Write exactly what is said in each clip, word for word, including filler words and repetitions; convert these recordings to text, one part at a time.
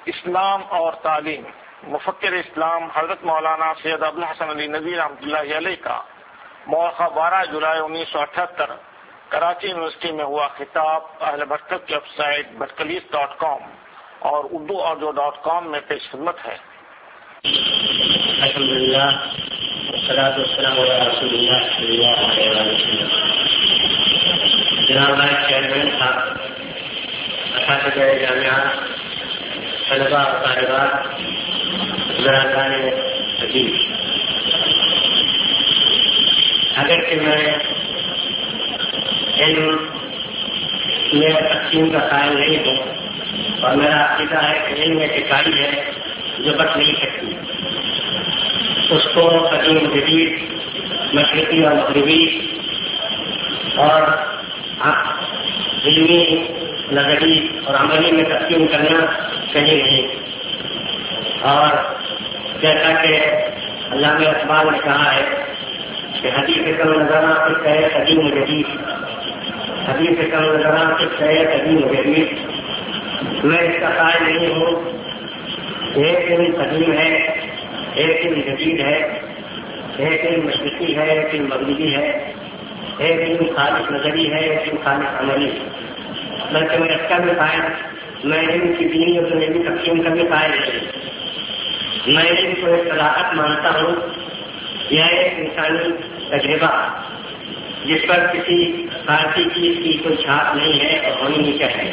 اسلام اور تعلیم، مفکر اسلام حضرت مولانا سید ابوالحسن علی ندوی رحمۃ اللہ علیہ کا مورخہ بارہ جولائی انیس سو اٹھہتر کراچی یونیورسٹی میں ہوا خطاب اہل برکت کی ویب سائٹ برکلیس ڈاٹ کام اور اردو آڈیو ڈاٹ کام میں پیش خدمت ہے۔ الحمدللہ والصلاۃ والسلام علی رسول اللہ صلی اللہ علیہ وسلم۔ جناب چیئرمین صاحب، اساتذہ جامعہ، طلباء اور طالبات، برادران حدیث، اگر کہ میں علم میں تقسیم کا قائل نہیں ہوں اور میرا عقیدہ ہے کہ علم ایک اکائی ہے جو بٹ نہیں سکتی، اس کو قدیم جدید، مشرقی اور مغربی اور علمی، نظری اور عملی میں تقسیم کرنا صحیح نہیں۔ اور جیسا کہ علامہ اقبال نے کہا ہے کہ حدیث کم نظراں فکر ہے قدیم و جدید، حدیث کم نظراں فکر ہے قدیم و جدید۔ میں اس کا قائل نہیں ہوں۔ ایک علم قدیم ہے، ایک علم جدید ہے، ایک علم مشرقی ہے، ایک علم مغربی ہے، ایک علم خالص نظری ہے، ایک علم خالص عملی ہے۔ بلکہ میں اس کا بھی قائل، میں علم کی دینی اور دنیاوی تقسیم کا بھی قائل نہیں۔ میں علم کو ایک صلاحیت مانتا ہوں یا ایک انسانی تجربہ جس پر کسی خارجی چیز کی کوئی چھاپ نہیں ہے اور ہونی نہیں چاہیے۔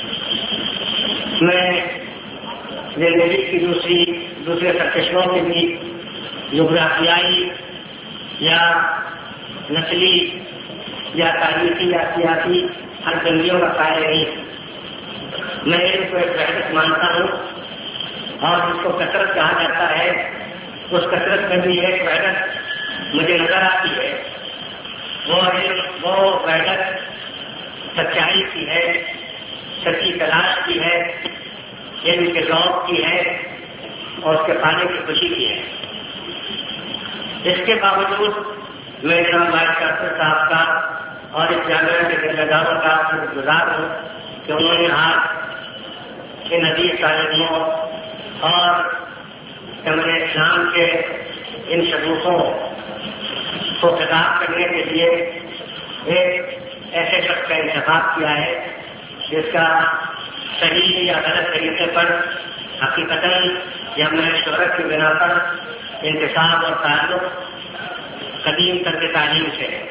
میں زندگی کی دوسری دوسرے سرکشوں کے بھی جغرافیائی یا نسلی یا تاریخی یا سیاسی ہر جنگیوں کا قائل نہیں۔ میں علم کو ایک وحدت مانتا ہوں اور جس کو کثرت کہا جاتا ہے، اس کثرت میں بھی ایک وحدت مجھے نظر آتی ہے۔ وہ علم، وہ وحدت سچائی کی ہے، سچی تلاش کی ہے، علم کے ذوق کی ہے اور اس کے پانے کی خوشی کی ہے۔ اس کے باوجود میں جناب بھائی ڈاکٹر صاحب کا اور اس جامعہ کے ذمہ داروں کا شکر گزار ہوں کہ انہوں نے آج ان عزیز طالبوں اور جمہوریہ اسلام کے ان شگوفوں کو خطاب کرنے کے لیے ایک ایسے شخص کا انتخاب کیا ہے جس کا صحیح یا غلط طریقے پر حقیقتاً یا میں شہرت کی بنا پر انتخاب اور تعلق قدیم طرز تعلیم سے ہے۔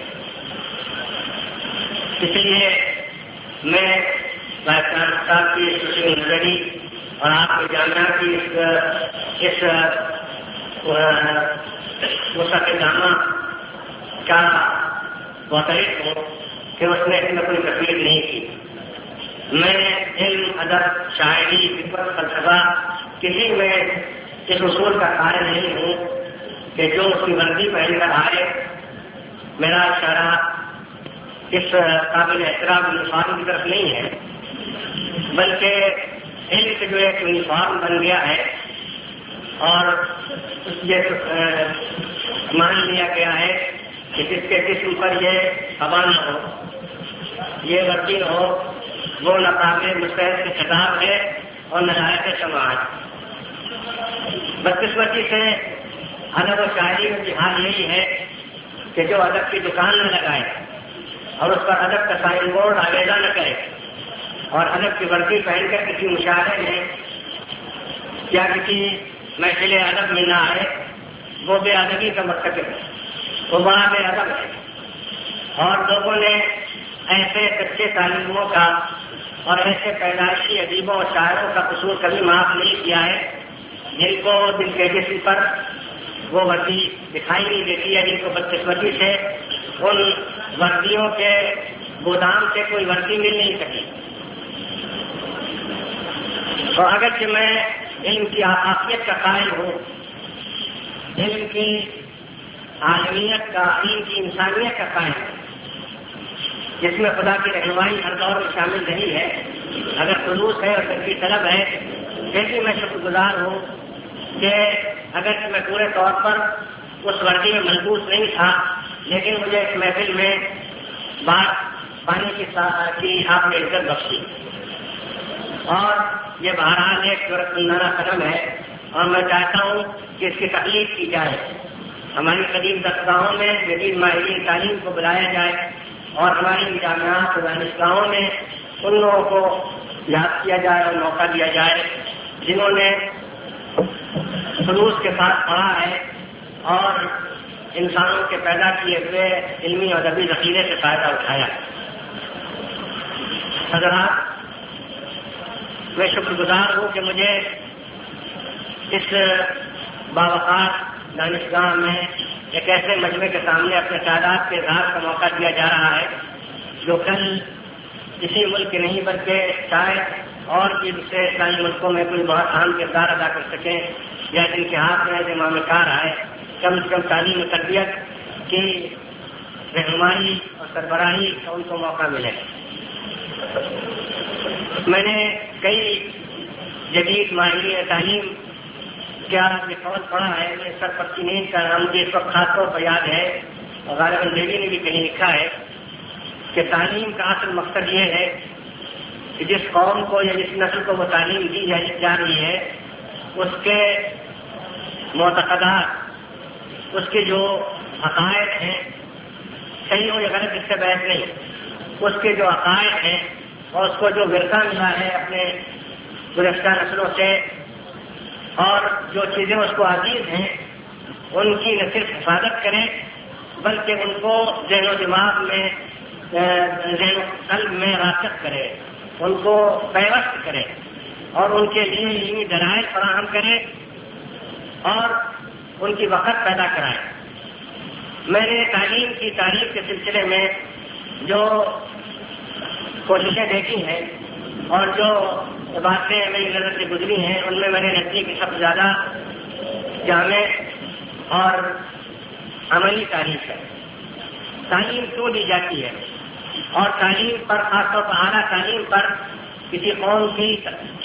اس لیے میں صاحب کی سوشل نظری اور آپ کے جامعہ کی اس وسعت جامع کا معترف ہوں کہ اس نے اس میں کوئی تقریر نہیں کی۔ میں علم، ادب، شاعری، فکر، فلسفہ کسی میں اس اصول کا قائل نہیں ہوں کہ جو اس کی وردی پہن کر آئے۔ میرا اشارہ اس قابل احترام یونیفارم کی طرف نہیں ہے، بلکہ علم سے جو ایک یونیفارم بن گیا ہے اور یہ مان لیا گیا ہے کہ جس کے جسم پر یہ زبان نہ ہو، یہ وردی نہ ہو، وہ نقاب مستحد کی خطاب ہے اور نہایت سماج۔ بدقسمتی سے ادب و شاعری میں بھی حال یہی ہے کہ جو ادب کی دکان نہ لگائے اور اس پر ادب کا سائن بورڈ آویزہ نہ کرے اور ادب کی وردی پہن کر کسی مشاعرے میں یا کسی محفل ادب میں نہ آئے، وہ بے ادبی کا مرتکب ہے، وہ بڑا بے ادب ہے۔ اور لوگوں نے ایسے سچے تعلیموں کا اور ایسے پیدائشی ادیبوں اور شاعروں کا قصور کبھی معاف نہیں کیا ہے جن کو دل کے جسم پر وہ وردی دکھائی نہیں دیتی ہے، جن کو بدقسمتی سے ان وردیوں کے گودام سے کوئی وردی مل نہیں سکی۔ تو اگرچہ میں علم کی آفیت کا قائل ہوں، علم کی عالمیت کا، علم کی انسانیت کا قائل ہوں، جس میں خدا کی رہنمائی ہر دور میں شامل نہیں ہے، اگر خلوص ہے اور تربیت طلب ہے، جیسے میں شکر گزار ہوں کہ اگر میں پورے طور پر اس وردی میں ملبوس نہیں تھا، لیکن مجھے اس محفل میں بات پانی کی آپ نے عزت بخشی۔ اور یہ بہرحال ایک ضرورتمندانہ قدم ہے اور میں چاہتا ہوں کہ اس کی تخلیق کی جائے. ہماری قدیم درسگاہوں میں جدید ماہرین تعلیم کو بلایا جائے اور ہماری جامعات و دانشگاہوں میں ان لوگوں کو یاد کیا جائے اور موقع دیا جائے جنہوں نے خلوص کے ساتھ پڑھا ہے اور انسانوں کے پیدا کیے ہوئے علمی اور ادبی ذخیرے سے فائدہ اٹھایا. حضرات، میں شکر گزار ہوں کہ مجھے اس باوقار دانشگاہ میں ایک ایسے مجمع کے سامنے اپنے خیالات کے اظہار کا موقع دیا جا رہا ہے جو کل کسی ملک کے نہیں بلکہ شاید اور بھی دوسرے اسلامی ملکوں میں کوئی بہت اہم کردار ادا کر سکیں یا جن کے ہاتھ میں امام کار آئے کم سے کم تعلیم و تربیت کی رہنمائی اور سربراہی کا ان کو موقع ملے. میں نے کئی جدید ماہرین تعلیم کیا یہ قول پڑھا ہے، میں سر پرتی نیند کا نام مجھے اس وقت خاص طور پر یاد ہے اور غالباً دیوی نے بھی کہیں لکھا ہے کہ تعلیم کا اصل مقصد یہ ہے کہ جس قوم کو یا جس نسل کو وہ تعلیم دی جا رہی ہے اس کے معتقدات، اس کے جو عقائد ہیں، صحیح ہو یا غلط اس سے بحث نہیں، اس کے جو عقائد ہیں اور اس کو جو ورثہ ملا ہے اپنے گزشتہ نسلوں سے اور جو چیزیں اس کو عزیز ہیں ان کی نہ صرف حفاظت کرے بلکہ ان کو ذہن و دماغ میں ذہن و قلب میں راسخ کرے، ان کو پیوست کرے اور ان کے لیے علمی دلائل فراہم کرے اور ان کی وقت پیدا کرائے. میں نے تعلیم کی تاریخ کے سلسلے میں جو کوششیں دیکھی ہیں اور جو باتیں میری نظر سے گزری ہیں ان میں میرے نزدیک سب سے زیادہ جامع اور عملی تاریخ ہے. تعلیم کیوں دی جاتی ہے اور تعلیم پر خاص طور پر اعلیٰ تعلیم پر کسی قوم کی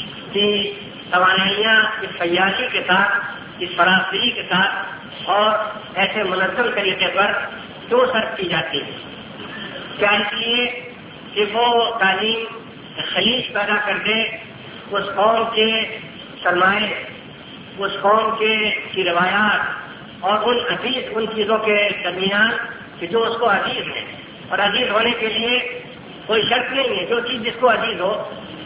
توانائیاں اس فیاضی کے ساتھ، اس فراخری کے ساتھ اور ایسے منظم طریقے پر کیوں صرف کی جاتی ہے؟ کیا اس لیے کہ وہ تعلیم خلیج پیدا کر دے اس قوم کے سرمائے، اس قوم کے کی روایات اور ان عزیز ان چیزوں کے درمیان کہ جو اس کو عزیز ہے. اور عزیز ہونے کے لیے کوئی شرط نہیں ہے، جو چیز جس کو عزیز ہو.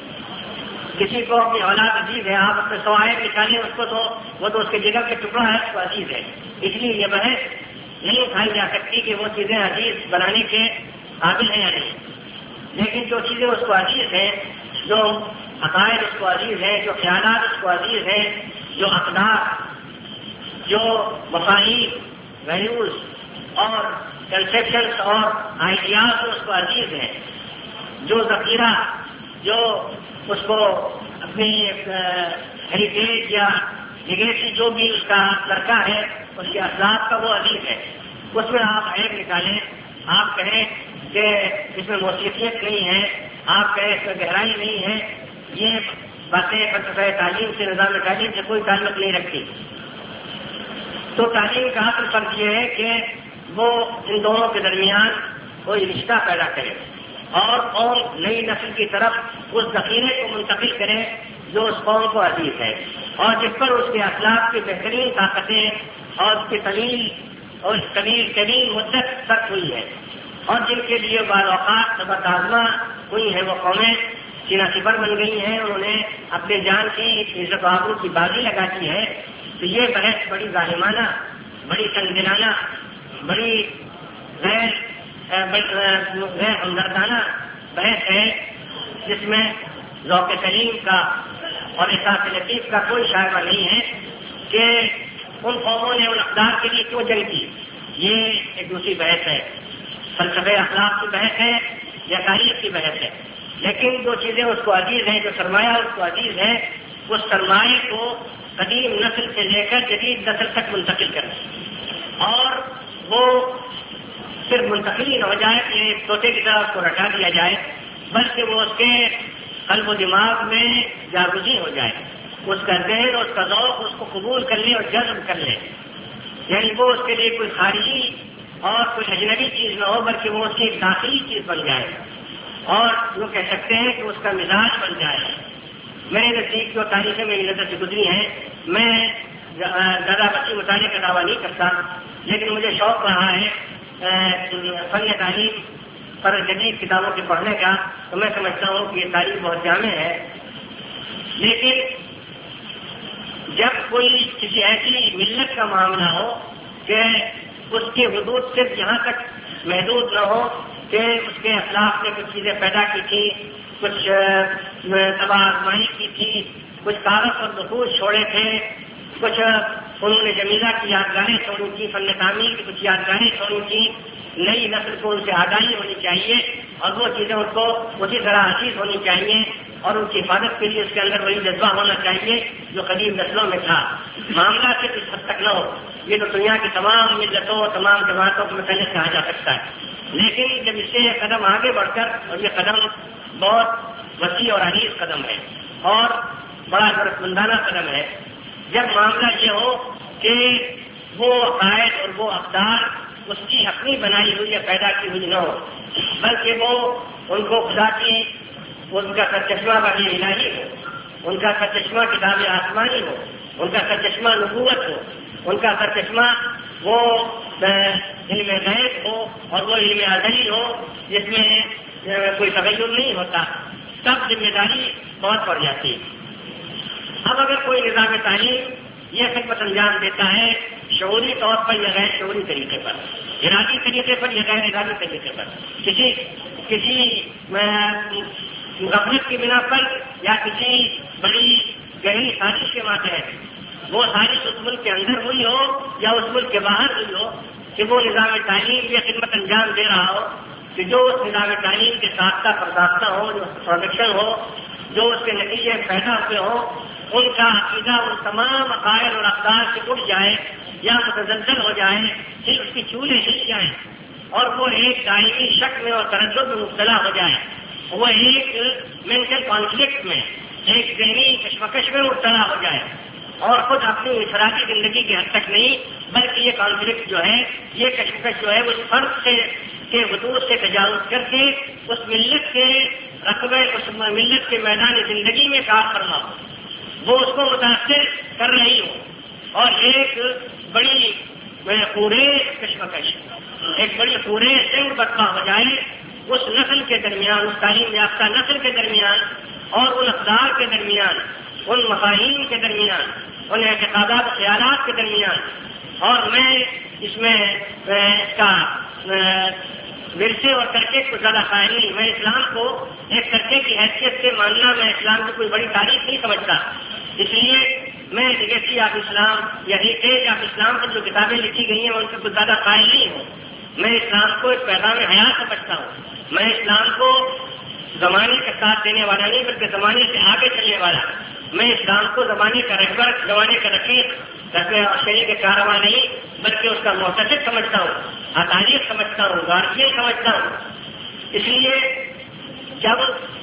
کسی کو اپنی اولاد عزیز ہے، آپ اپنے سوائے نکالیں اس کو تو وہ تو اس کے جگر کے ٹکڑا ہے، اس کو عزیز ہے. اس لیے یہ بحث نہیں اٹھائی جا سکتی کہ وہ چیزیں عزیز بنانے کے قابل ہیں یا نہیں. لیکن جو چیزیں اس کو عزیز ہیں، جو عقائد اس کو عزیز ہیں، جو خیالات اس کو عزیز ہیں، جو اقدار، جو مفاہیم، ویلیوز اور کنسیپشنس اور آئیڈیاز اس کو عزیز ہیں، جو ذخیرہ جو اس کو اپنی ہیریٹیج یا لیگیسی جو بھی اس کا لڑکا ہے اس کے اسلاف کا وہ عزیز ہے. اس میں آپ عیب نکالیں، آپ کہیں کہ اس میں موسیقیت نہیں ہے، آپ کہیں اس میں گہرائی نہیں ہے، یہ باتیں فلسفہ تعلیم سے، نظام تعلیم سے کوئی تعلق نہیں رکھتی. تو تعلیم کا اصل فرض یہ ہے کہ وہ ان دونوں کے درمیان کوئی رشتہ پیدا کرے اور قوم نئی نسل کی طرف اس ذخیرے کو منتقل کرے جو اس قوم کو عزیز ہے اور جس پر اس کے اخلاق کی بہترین طاقتیں اور اس کی طویل اور طویل طویل مدت تک ہوئی ہے اور جن کے لیے بعض اوقات سبق آزما ہوئی ہیں. وہ قومیں سینہ سپر بن گئی ہیں، انہوں نے اپنے جان کی عزت و آبرو کی بازی لگا دی ہے. تو یہ بحث بڑی ظالمانہ، بڑی سنگدلانہ، بڑی غیر غیر ہمدردانہ بحث ہے جس میں ذوق سلیم کا اور احساس لطیف کا کوئی شائبہ نہیں ہے کہ ان قوموں نے ان اقدار کے لیے کیوں جنگ کی. یہ ایک دوسری بحث ہے، فلسفہ اخلاق کی بحث ہے یا تاریخ کی بحث ہے. لیکن جو چیزیں اس کو عزیز ہیں، جو سرمایہ اس کو عزیز ہے، اس سرمایہ کو قدیم نسل سے لے کر جدید نسل تک منتقل کریں اور وہ صرف منتقلی نہ ہو جائے کہ طوطے کی طرح اس کو رٹا دیا جائے، بلکہ وہ اس کے قلب و دماغ میں جاگزی ہو جائے، اس کا ذہن، اس کا ذوق اس کو قبول کر لے اور جذب کر لے. یعنی وہ اس کے لیے کوئی خارجی اور کوئی اجنبی چیز نہ ہو بلکہ وہ اس کی ایک داخلی چیز بن جائے اور وہ کہہ سکتے ہیں کہ اس کا مزاج بن جائے. میرے نزدیک جو تاریخیں میری نظر سے گزری ہیں، میں زیادہ وسیع مطالعے کا دعویٰ نہیں کرتا، لیکن مجھے شوق رہا ہے فن تعلیم پر جدید کتابوں کے پڑھنے کا، تو میں سمجھتا ہوں کہ یہ تاریخ بہت جامع ہے۔ لیکن جب کوئی کسی ایسی ملت کا معاملہ ہو کہ اس کی حدود صرف یہاں تک محدود نہ ہو کہ اس کے اخلاق نے کچھ چیزیں پیدا کی تھی، کچھ تباہ آزمائی کی تھی، کچھ کاغذ اور نفوذ چھوڑے تھے، کچھ انہوں نے جمیلہ کی یادگاریں چھوڑی تھی، فن تعمیر کی کچھ یادگاریں چھوڑی تھی، نئی نسل کو ان سے آگاہی ہونی چاہیے اور وہ چیزیں ان کو اسی طرح حسیس ہونی چاہیے اور ان کی حفاظت کے لیے اس کے اندر وہی جذبہ ہونا چاہیے جو قدیم نسلوں میں تھا۔ معاملہ صرف اس حد تک نہ ہو، یہ تو دنیا کی تمام ملتوں تمام جماعتوں کے متعلق کہا جا سکتا ہے، لیکن جب اس سے ایک قدم آگے بڑھ کر، اور یہ قدم بہت وسیع اور عریض قدم ہے اور بڑا ضرورت مندانہ قدم ہے، جب معاملہ یہ ہو کہ وہ عقائد اور وہ اقدار اس کی اپنی بنائی ہوئی یا پیدا کی ہوئی نہ ہو، بلکہ وہ ان کو خدا کی ان کا سرچشمہ وحی الہی ہو، ان کا سرچشمہ کتاب آسمانی ہو، ان کا سرچشمہ نبوت ہو، ان کا سرچشمہ وہ علم غیب ہو اور وہ علم ازلی ہو جس میں کوئی تغیر نہیں ہوتا، تب ذمہ داری بہت پڑ جاتی ہے۔ اب اگر کوئی نظام تعلیم یہ خدمت انجام دیتا ہے شعوری طور پر یا غیر شعوری طریقے پر، ارادی طریقے پر یا غیر ارادی طریقے پر، کسی کسی غفلت کی بنا پر یا کسی بڑی گہری سازش کے ماتحت، وہ سازش اس ملک کے اندر ہوئی ہو یا اس ملک کے باہر ہوئی ہو کہ وہ نظام تعلیم یہ خدمت انجام دے رہا ہو کہ جو اس نظام تعلیم کے ساختہ پرداختہ ہو، جو پروڈکشن ہو، جو اس کے نتیجے پیدا ہوئے ہوں، ان کا عقیدہ ان تمام عقائد اور اقدار سے اٹھ جائے یا متزلزل ہو جائے، پھر اس کی چولہے ہل جائیں اور وہ ایک دائمی شک میں اور تردد میں مبتلا ہو جائے، وہ ایک مینٹل کانفلکٹ میں، ایک ذہنی کشمکش میں مبتلا ہو جائے اور خود اپنی انفرادی زندگی کی حد تک نہیں بلکہ یہ کانفلکٹ جو ہے، یہ کشمکش جو ہے اس فرد سے کے حدود سے تجاوز کر کے اس ملت کے رقبے، اس ملت کے میدان زندگی میں کار فرما ہو، وہ اس کو متاثر کر رہی ہو اور ایک بڑی پورے کشمکش، ایک بڑی پورے جنگ برپا ہو جائے اس نسل کے درمیان، اس تعلیم یافتہ نسل کے درمیان اور ان اقدار کے درمیان، ان مفاہیم کے درمیان، ان اعتقادات خیالات کے درمیان۔ اور میں اس میں اس کا ورثے اور ترکے کو زیادہ قائل نہیں، میں اسلام کو ایک ترکے کی حیثیت سے ماننا میں اسلام کی کوئی بڑی تاریخ نہیں سمجھتا، اس لیے میں لیگیسی آف اسلام یا ہیریٹیج آف اسلام پر جو کتابیں لکھی گئی ہیں ان سے کچھ زیادہ قائل نہیں ہوں۔ میں اسلام کو ایک پیغام حیات سمجھتا ہوں، میں اسلام کو زمانے کا ساتھ دینے والا نہیں بلکہ زمانے سے آگے چلنے والا، میں اسلام کو زمانے کا رہبر، زمانے کا رفیق اور شریک کارواں نہیں بلکہ اس کا محتسب سمجھتا ہوں، تاریخ سمجھتا ہوں، گارجین سمجھتا ہوں۔ اس لیے جب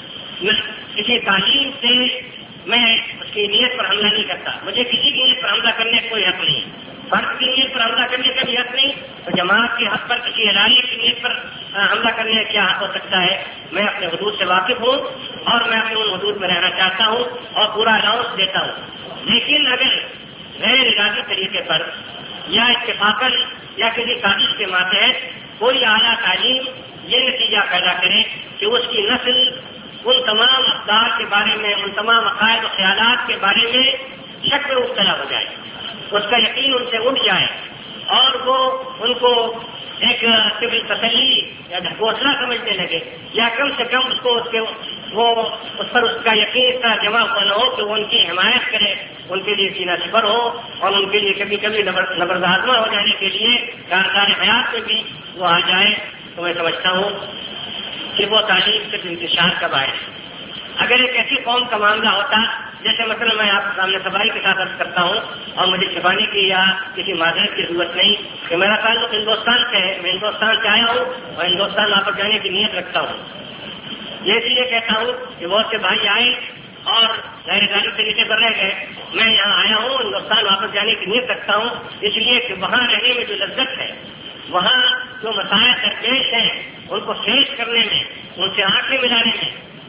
کسی تعلیم سے میں اس کی نیت پر حملہ نہیں کرتا، مجھے کسی کی نیت پر حملہ کرنے کا کوئی حق نہیں، فرد کی نیت پر حملہ کرنے کا بھی حق نہیں، تو جماعت کے حق پر کسی ادارے کی نیت پر حملہ کرنے کا کیا حق ہو سکتا ہے؟ میں اپنے حدود سے واقف ہوں اور میں اپنے ان حدود میں رہنا چاہتا ہوں اور پورا الاؤنس دیتا ہوں، لیکن اگر غیر ارادی طریقے پر یا اتفاقاً یا کسی سازش کے ماتحت کوئی اعلیٰ تعلیم یہ نتیجہ پیدا کرے کہ اس کی نسل ان تمام اقدار کے بارے میں، ان تمام عقائد و خیالات کے بارے میں شک میں مبتلا ہو جائے، اس کا یقین ان سے اٹھ جائے اور وہ ان کو ایک طبی تسلی یا ڈھکوسلا سمجھنے لگے، یا کم سے کم اس کو اس کے وہ اس پر اس کا یقین اس طرح جمع ہوا نہ ہو کہ وہ ان کی حمایت کرے، ان کے لیے سینہ سفر ہو اور ان کے لیے کبھی کبھی نبردازمہ ہو جانے کے لیے کارکار حیات میں بھی وہ آ جائے، تو میں سمجھتا ہوں کہ وہ تعلیم صرف انتشار کا باعث ہے۔ اگر ایک ایسی قوم کا معاملہ ہوتا جیسے مثلا میں آپ کے سامنے صفائی کے ساتھ عرض کرتا ہوں اور مجھے چھپانے کی یا کسی معذرت کی ضرورت نہیں کہ میرا تعلق ہندوستان سے ہے، میں ہندوستان سے آیا ہوں اور ہندوستان واپس جانے کی نیت رکھتا ہوں، یہ اس لیے کہتا ہوں کہ بہت سے بھائی آئے اور غیر ذاتی طریقے پر رہ گئے، میں یہاں آیا ہوں ہندوستان واپس جانے کی نیت رکھتا ہوں اس لیے کہ وہاں رہنے میں جو لذت ہے، وہاں جو مسائل درپیش ہیں ان کو فیس کرنے میں، ان سے آنکھیں ملانے میں،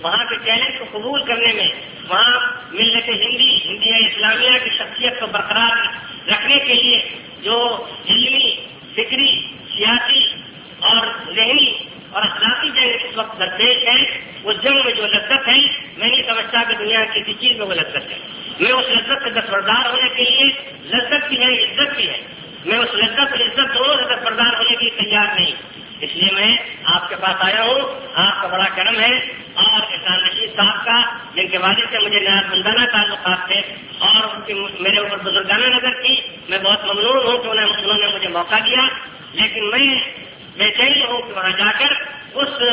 وہاں کے چیلنج کو قبول کرنے میں، وہاں ملت ہندی ہندی اسلامیہ کی شخصیت کو برقرار رکھنے کے لیے جو علمی، فکری، سیاسی اور ذہنی اور اخلاقی جنگ اس وقت درپیش ہے، اس جنگ میں جو لذت ہے، میں نہیں سمجھتا کہ دنیا کی کسی چیز میں وہ لذت ہے۔ میں اس لذت سے دستبردار ہونے کے لیے، لذت بھی ہے عزت بھی ہے، میں اس لذت اور عزت دونوں سے دستبردار ہونے کے لیے تیار نہیں، اس لیے میں آپ کے پاس آیا ہوں۔ آپ کا بڑا کرم ہے، اور احسان رشید صاحب کا، جن کے والد سے مجھے نہایت مندانہ تعلقات تھے اور ان کی میرے اوپر بزرگانہ نظر کی، میں بہت ممنون ہوں کہ انہوں نے مجھے موقع دیا، لیکن میں بے چین ہوں کہ وہاں جا کر اس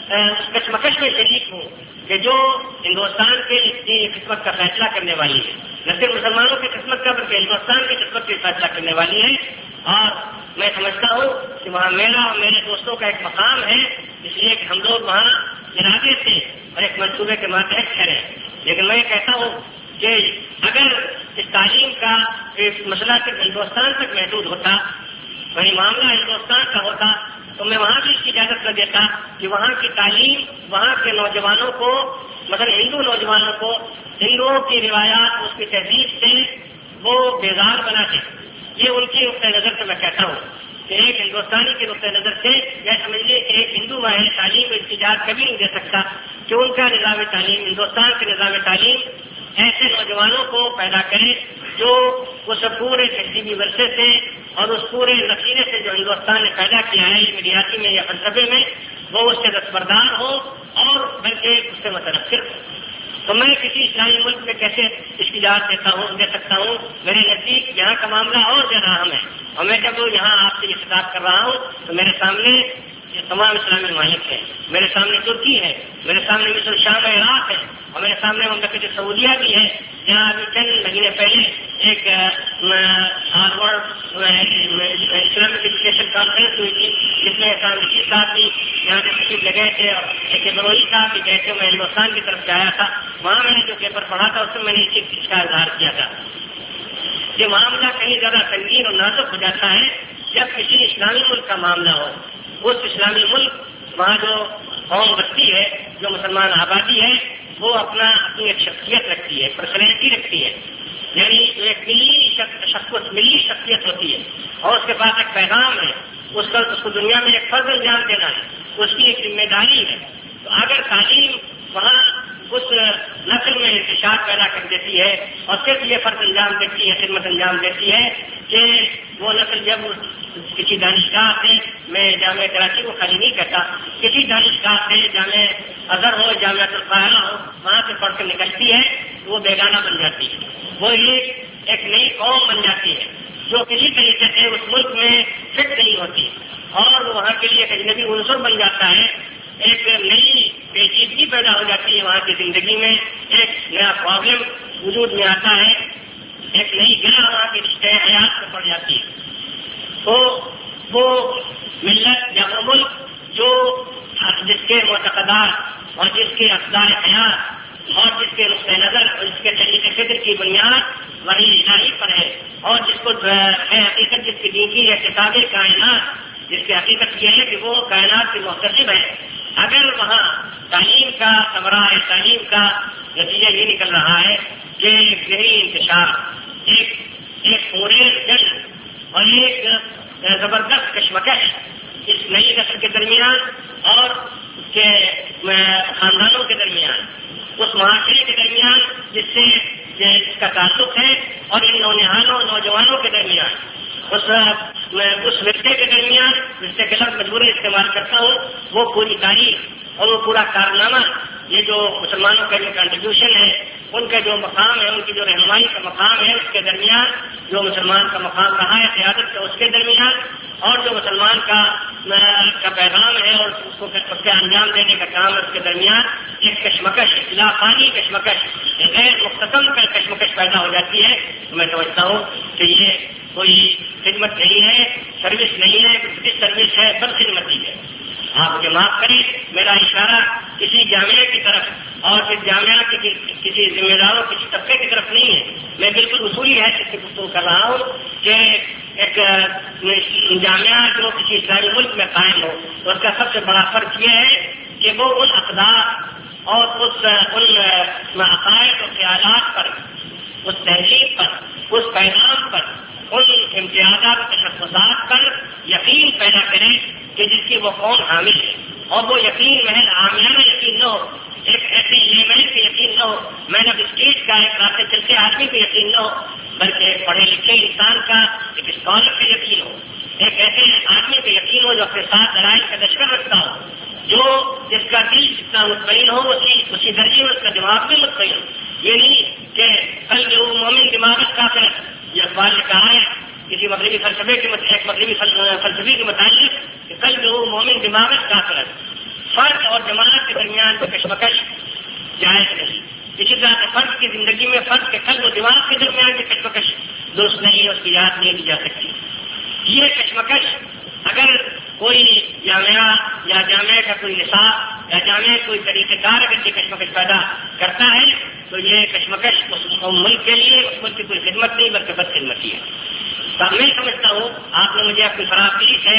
کشمکش میں شریک ہوں کہ جو ہندوستان کے قسمت کا فیصلہ کرنے والی ہے، نہ صرف مسلمانوں کی قسمت کا بلکہ ہندوستان کی قسمت کا فیصلہ کرنے والی ہے۔ اور میں سمجھتا ہوں کہ وہاں میرا اور میرے دوستوں کا ایک مقام ہے، اس لیے کہ ہم لوگ وہاں ارادے سے اور ایک منصوبے کے ماتحت ٹھہرے۔ لیکن میں کہتا ہوں کہ اگر اس تعلیم کا مسئلہ صرف ہندوستان تک محدود ہوتا، وہی معاملہ ہندوستان کا ہوتا، تو میں وہاں بھی اس کی اجازت نہ دیتا کہ وہاں کی تعلیم وہاں کے نوجوانوں کو، مثلا ہندو نوجوانوں کو، ہندوؤں کی روایات، اس کی تہذیب سے وہ بیزار بنا دے۔ یہ ان کی نقطۂ نظر سے میں کہتا ہوں کہ ایک ہندوستانی کے نقطۂ نظر سے یہ سمجھیے کہ ایک ہندو ماہر تعلیم کو احتجاج کبھی نہیں دے سکتا کہ ان کا نظام تعلیم، ہندوستان کے نظام تعلیم ایسے نوجوانوں کو پیدا کرے جو اس پورے تہذیبی ورثے سے اور اس پورے نقیرے سے جو ہندوستان نے پیدا کیا ہے میڈیاتی میں یا فلسفے میں، وہ اس سے دستبردار ہو اور بلکہ اس سے متنفر ہو۔ تو میں کسی اسلامی ملک میں کیسے احتجاج دیتا ہوں دے سکتا ہوں؟ میرے نزدیک یہاں کا معاملہ اور زیادہ اہم ہے، اور میں جب یہاں آپ سے یہ خطاب کر رہا ہوں تو میرے سامنے یہ تمام اسلامی ممالک ہیں، میرے سامنے ترکی ہے، میرے سامنے مصر، شام، عراق ہے، اور میرے سامنے مملکت سعودیہ بھی ہے، جہاں ابھی چند مہینے پہلے ایک ہارورڈ اسلامک ایجوکیشن کانفرنس ہوئی تھی، جس میں احسان رشید صاحب بھی یہاں سے تشریف لے گئے تھے، اور ایک بروئی صاحب بھی گئے تھے۔ میں ہندوستان کی طرف سے آیا تھا، وہاں میں نے جو پیپر پڑھا تھا اس میں میں نے اسی چیز کا اظہار کیا تھا۔ یہ معاملہ کہیں زیادہ سنگین اور نازک ہو جاتا ہے جب کسی اسلامی ملک کا معاملہ ہو۔ اس اسلامی ملک، وہاں جو قوم بستی ہے، جو مسلمان آبادی ہے، وہ اپنا اپنی ایک شخصیت رکھتی ہے، پرسنالٹی رکھتی ہے، یعنی ایک ملی شخص ملی شخصیت ہوتی ہے، اور اس کے پاس ایک پیغام ہے، اس کا اس کو دنیا میں ایک فرض انجام دینا ہے، اس کی ایک ذمہ داری ہے۔ تو اگر تعلیم وہاں اس نسل میں انتشار پیدا کر دیتی ہے اور صرف یہ فرض انجام دیتی ہے، خدمت انجام دیتی ہے کہ وہ نسل جب کسی دانشگاہ سے، میں جامعہ کراچی کو خالی نہیں کہتا، کسی دانشگاہ سے، جامعہ ازہر ہو، جامعہ القاہرہ ہو، وہاں سے پڑھ کر نکلتی ہے تو وہ بیگانہ بن جاتی ہے، وہ ایک ایک نئی قوم بن جاتی ہے جو کسی طریقے سے اس ملک میں فٹ نہیں ہوتی، اور وہ وہاں کے لیے ایک اجنبی عنصر بن جاتا ہے، ایک نئی پیچیدگی پیدا ہو جاتی ہے وہاں کی زندگی میں، ایک نیا پرابلم وجود میں آتا ہے، ایک نئی گرہ وہاں کے رشتے حیات میں پڑ جاتی ہے۔ تو وہ ملت یا وہ ملک جو جس کے معتقدات اور جس کے اقدار حیات اور جس کے نقطۂ نظر اور جس کے طریقۂ فکر کی بنیاد وحی الہی پر ہے، اور جس کو ہے حقیقت جس کی دین کی ہے کتاب کائنات، جس کی حقیقت یہ ہے کہ وہ کائنات کے محتسب ہے، اگر وہاں تعلیم کا ثمرہ ہے، تعلیم کا نتیجہ یہ نکل رہا ہے کہ ایک گہری انتشار، ایک ایک پورے جنگ اور ایک زبردست کشمکش اس نئی نسل کے درمیان اور اس کے خاندانوں کے درمیان، اس معاشرے کے درمیان جس سے جس کا تعلق ہے، اور ان نونہالوں نوجوانوں کے درمیان، اس اس رشتے کے درمیان، رشتے کے لفظ مجبوری استعمال کرتا ہوں، وہ پوری تاریخ اور وہ پورا کارنامہ، یہ جو مسلمانوں کا جو کنٹریبیوشن ہے، ان کا جو مقام ہے، ان کی جو رہنمائی کا مقام ہے، اس کے درمیان جو مسلمان کا مقام رہا ہے قیادت کا، اس کے درمیان، اور جو مسلمان کا کا پیغام ہے اور اس کو اس کے انجام دینے کا کام ہے، اس کے درمیان ایک کشمکش، اختلافانی کشمکش، غیر مختصم کا کشمکش پیدا ہو جاتی ہے۔ تو میں سمجھتا ہوں کہ یہ کوئی خدمت نہیں ہے، سروس نہیں ہے، کسی سروس ہے، بد خدمتی ہے۔ آپ مجھے معاف کریں، میرا اشارہ کسی جامعہ کی طرف اور پھر جامعہ کی کسی ذمہ داروں کسی طبقے کی طرف نہیں ہے، میں بالکل اصولی ہے جس سے گفتگو کر رہا ہوں کہ ایک جامعہ جو کسی اسلامی ملک میں قائم ہو، اس کا سب سے بڑا فرق یہ ہے کہ وہ ان اقدار اور اس ان عقائد و خیالات پر، اس تہذیب پر، اس پیغام پر، ان امتیازات و تشخصات پر یقین پیدا کرے کہ جس کی وہ قوم حامل ہے، اور وہ یقین محض عامیانہ یقین نہ ہو، ایک ایسے لیمن پہ یقین نہ ہو، میں نے اسٹیٹ کا ایک راستے چلتے آدمی پہ یقین نہ ہو، بلکہ ایک پڑھے لکھے انسان کا، ایک اسکالر پہ یقین ہو، ایک ایسے آدمی پہ یقین ہو جو اپنے ساتھ دلائل کا لشکر رکھتا ہو، جو جس کا دل جتنا مطمئن ہو اسی اسی درجے میں اس کا دماغ بھی مطمئن ہو. یہ نہیں کہ کل جو مومن دماغ کا ہے، یہ اخبار نے کہا ہے کسی مغربی فلسفے کے ایک مغربی فلسفے کے متعلق کہ کل جو مومن دماغ کا ہے، فرد اور جماعت کے درمیان کوئی کشمکش جائز نہیں. اسی طرح فرد کی زندگی میں فرد کے قلب و دماغ کے درمیان کی کشمکش درست نہیں ہے، اس کی یاد نہیں دی جا سکتی. یہ کشمکش اگر کوئی جامعہ یا جامعہ کا کوئی نصاب یا جامعہ کوئی طریقہ کار اگر یہ کشمکش پیدا کرتا ہے تو یہ کشمکش اس ملک کے لیے اس ملک کی کوئی خدمت نہیں بلکہ بد خدمتی ہے. تو میں سمجھتا ہوں آپ نے مجھے اپنی فراخی سے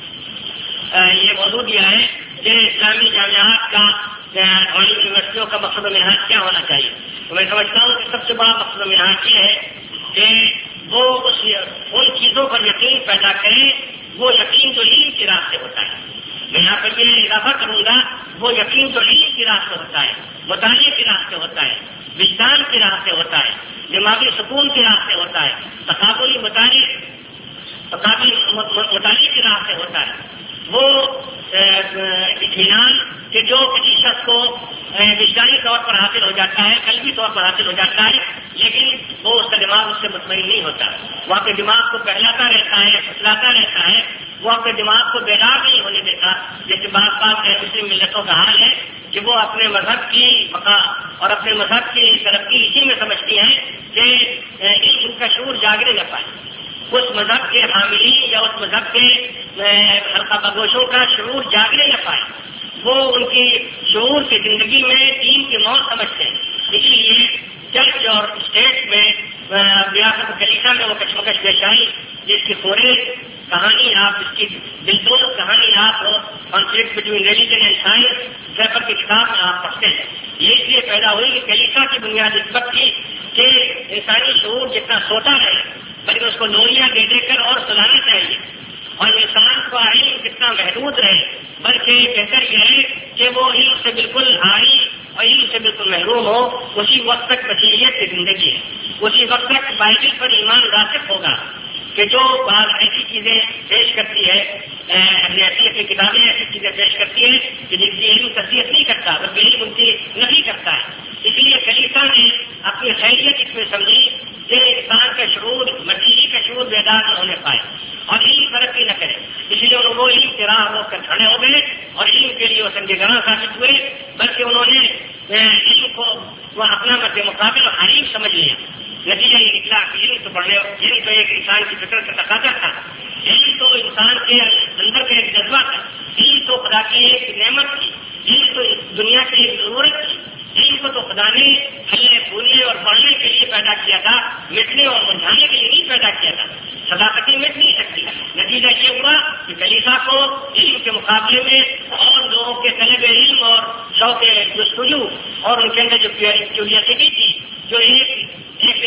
یہ موضوع دیا ہے کہ اسلامی جامعات کا اور یونیورسٹیوں کا مقصد و منہاج کیا ہونا چاہیے. تو میں سمجھتا ہوں کہ سب سے بڑا مقصد و منہاج یہ ہے کہ وہ اس ان چیزوں پر یقین پیدا کریں، وہ یقین تو علم کی راہ سے ہوتا ہے. میں یہاں پر یہ اضافہ کروں گا، وہ یقین تو علم کی راہ سے ہوتا ہے، مطالعے کی راہ سے ہوتا ہے، وجدان کی راہ سے ہوتا ہے، دماغی سکون کی راہ سے ہوتا ہے، تقابلی مطالعے تقابلی مطالعے کی راہ سے ہوتا ہے. وہ اطمینان کہ جو کسی شخص کو وجدانی طور پر حاصل ہو جاتا ہے، قلبی طور پر حاصل ہو جاتا ہے، لیکن وہ اس کا دماغ اس سے مطمئن نہیں ہوتا. وہ اپنے دماغ کو بہلاتا رہتا ہے، پھسلاتا رہتا ہے، وہ اپنے دماغ کو بیدار نہیں ہونے دیتا. جیسے بعض بات ہے مسلم ملتوں کا حال ہے کہ وہ اپنے مذہب کی بقا اور اپنے مذہب کی ترقی اسی میں سمجھتی ہیں کہ ان کا شعور جاگنے نہ پائے. اس مذہب کے حاملین یا اس مذہب کے حلقہ بگوشوں کا شعور جاگنے نہ پائے. وہ ان کی شعور کی زندگی میں دین کی موت سمجھتے ہیں. اس لیے چرچ اور اسٹیٹ میں ریاست کلیسا میں وہ کشمکش پیش آئی جس کی پورے کہانی آپ اس کی دلدوز کہانی آپ conflict between religion and science paper کی کتاب میں آپ پڑھتے ہیں. یہ اس لیے پیدا ہوئی کہ کلیسا کی بنیاد اس وقت تھی کہ انسانی شعور جتنا سوتا ہے بلکہ اس کو نوریاں دے دے کر اور سلانا چاہیے، اور انسان کا علم کتنا محدود رہے بلکہ بہتر یہ ہے کہ وہ علم سے بالکل عاری اور علم سے بالکل محروم ہو. اسی وقت تک بصیرت کی زندگی ہے، اسی وقت تک بائبل پر ایمان راسخ ہوگا کہ جو بعض ایسی چیزیں پیش کرتی ہے، حیثیت کی کتابیں ایسی چیزیں پیش کرتی ہیں کہ جن کی علم تصدیق نہیں کرتا بلکہ علم ان کی نفی کرتا ہے. اس لیے کلیسا نے اپنی خیریت اس میں سمجھی کہ انسان کا شعور مسیحی کا شعور بیدار نہ ہونے پائے اور علم ترقی نہ کرے. اس لیے انہوں وہ علم کی راہ روک کر کھڑے ہو گئے اور علم کے لیے وہ سنگ گراں ثابت ہوئے، بلکہ انہوں نے علم کو وہ اپنا مد مقابل اور حریف سمجھ لیا. نتیجہ یہ نکلا کہ علم تو پڑھنے علم تو ایک انسان کی فطرت کا تقاضا تھا، علم تو انسان کے اندر کا ایک جذبہ تھا، علم تو خدا کی ایک نعمت تھی، علم تو دنیا کی ایک ضرورت تھی. علم کو تو خدا نے پھلنے پھولنے اور پڑھنے کے لیے پیدا کیا تھا، مٹنے اور منجھانے کے لیے نہیں پیدا کیا تھا. صداقتیں مٹ نہیں سکتی. نتیجہ یہ ہوا کہ کلیسا کو علم کے مقابلے میں اور لوگوں کے طلب علم اور شوق جستجو اور ان کے اندر جو کیوریوسٹی تھی، جو ایک ایک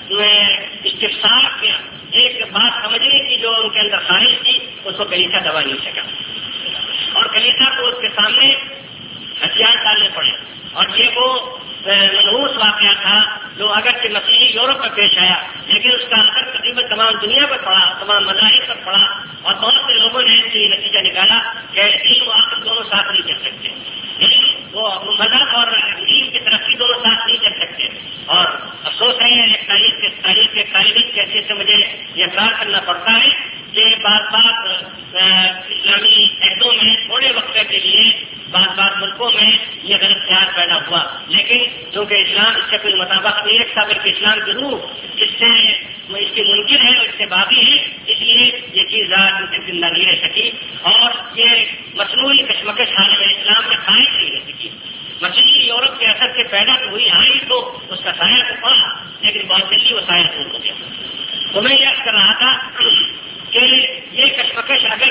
استفسار کیا، ایک بات سمجھنے کی جو ان کے اندر خواہش تھی، اس کو کلیسا دبا نہیں سکا اور کلیسا کو اس کے سامنے ہتھیار ڈالنے پڑے. اور یہ وہ منحوس واقعہ تھا جو اگرچہ مسیحی یورپ میں پیش آیا لیکن اس کا اثر تقریباً تمام دنیا پر پڑا، تمام مذاہب پر پڑا، اور بہت سے لوگوں نے اس یہ نتیجہ نکالا کہ علم و عقل دونوں ساتھ نہیں چل سکتے. وہ مذہب اور علم کی ترقی دونوں ساتھ نہیں چل سکتے. اور افسوس ہے ایک تاریخ کے تاریخ کے طالب علم کی حیثیت سے مجھے یہ اقرار کرنا پڑتا ہے کہ بعض بات اسلامی عہدوں میں تھوڑے وقفے کے لیے بعض بعض ملکوں میں یہ غلط خیال پیدا ہوا، لیکن چونکہ اسلام اس سے کوئی مطابقت نہیں رکھتا بلکہ اسلام کی روح اس سے اس کی منکر ہے اور اس سے باغی ہے، اس لیے یہ چیز زندہ نہیں رہ سکی اور یہ مصنوعی کشمکش عالم اسلام میں قائم نہیں رہ سکی. مسیحی یورپ کے اثر سے پیدا تو ہوئی آئی تو اس کا سایہ تو پڑا لیکن بہت جلدی وہ سایہ دور ہو گیا. تو میں یہ کر رہا تھا کہ یہ کشمکش اگر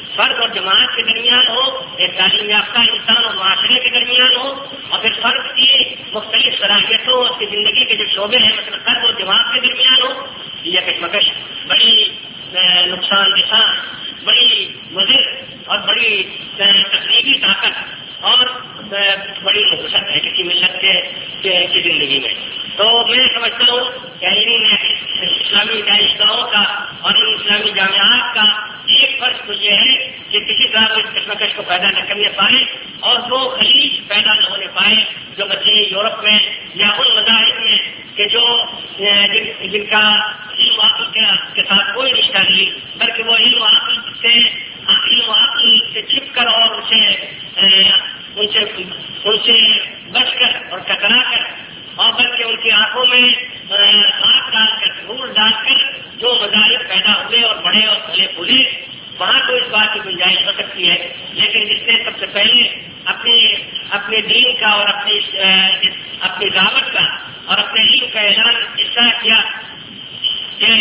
فرد اور جماعت کے درمیان ہو، ایک تعلیم یافتہ انسان اور معاشرے کے درمیان ہو، اور پھر فرد کی مختلف صلاحیتوں اس کی زندگی کے جو شعبے ہیں مثلا فرد اور جماعت کے درمیان ہو، یہ کشمکش بڑی نقصان دہ، بڑی مضر اور بڑی تقریبی طاقت اور بڑی نقصت ہے کسی ملت کے کی زندگی میں. تو میں سمجھتا ہوں کہ ان اسلامی دانشگاہوں کا اور ان اسلامی جامعات کا ایک فرض تو یہ ہے کہ کسی طرح کو اس کشمکش کو پیدا نہ کرنے پائے اور وہ خلیج پیدا نہ ہونے پائے جو مسیحی یورپ میں یا ان مذاہب میں کہ جو جن, جن کا علم و عقل کے ساتھ کوئی رشتہ نہیں، بلکہ وہ علم و عقل سے علم و عقل سے چھپ کر اور اسے ان سے ان سے بچ کر اور کترا کر اور بلکہ ان کی آنکھوں میں آنکھ ڈال کر نور ڈال کر جو مذاہب پیدا ہوئے اور بڑے اور پھلے پھولے، وہاں تو اس بات کی گنجائش ہو سکتی ہے. لیکن جس نے سب سے پہلے اپنے اپنے دین کا اور اپنی اپنی دعوت کا اور اپنے علم کا اعلان اس طرح کیا کہ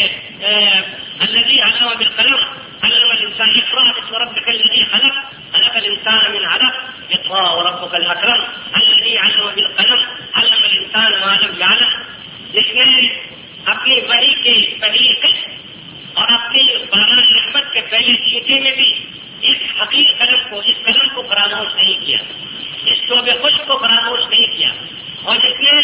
الذي علم بالقلم علم الانسان اقرأ باسم ربك الذي خلق خلق الانسان من علق اقرأ وربك الاكرم الذي علم بالقلم علم الانسان ما لم يعلم. جس نے اپنی وحی کی پہلی قسط اور اپنی بارہ نعمت کے پہلے سیٹے میں بھی اس حقیقی قلم کو اس قلم کو فراموش نہیں کیا، اس شعبے خشک کو فراموش نہیں کیا، اور جس نے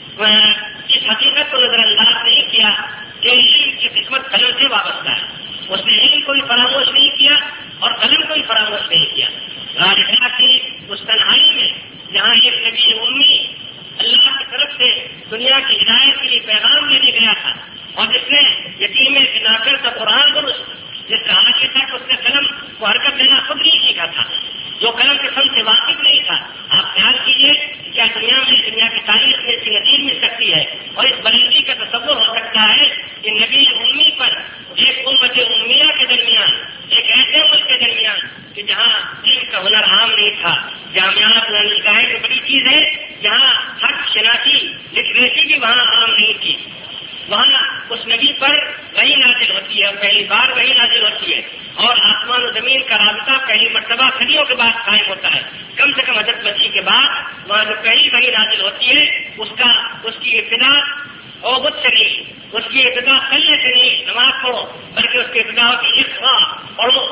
اس حقیقت کو نظر انداز نہیں کیا کہ علم کی قسمت قلم سے وابستہ ہے، اس نے علم کو بھی فراموش نہیں کیا اور قلم کو بھی فراموش نہیں کیا. راجہ کی اس تنہائی میں جہاں ایک نبی امی اللہ کی طرف سے دنیا کی ہدایت کے لیے پیغام دینے گیا تھا اور جس نے یتیم بنا کر تھا قرآن درست، جس کا حال یہ تھا کہ اس نے قلم کو حرکت دینا خود نہیں سیکھا تھا، جو قلم کے فن سے واقف نہیں تھا. آپ خیال کیجیے کیا دنیا میں دنیا کی تاریخ میں ایسی نتیج مل سکتی ہے اور اس بلندی کا تصور ہو سکتا ہے کہ نبی امی پر ایک امت امیہ کے درمیان، ایک ایسے ملک کے درمیان کہ جہاں علم کا ہنر عام نہیں تھا، جامعات نگاہیں کی بڑی چیز ہے، جہاں حق شناسی لٹریسی بھی وہاں عام نہیں تھی، وہاں اس نبی پر وحی نازل ہوتی ہے اور پہلی بار وحی نازل ہوتی ہے اور آسمان و زمین کا رابطہ پہلی مرتبہ صدیوں کے بعد قائم ہوتا ہے. کم سے کم حضرت مسیح کے بعد وہاں جو پہلی وحی نازل ہوتی ہے اس کا اس کی ابتدا عبادت سے نہیں، اس کی ابتدا پہلے سے نہیں نماز پڑھو، بلکہ اس کی ابتدا ہوتی اقرا پڑھو.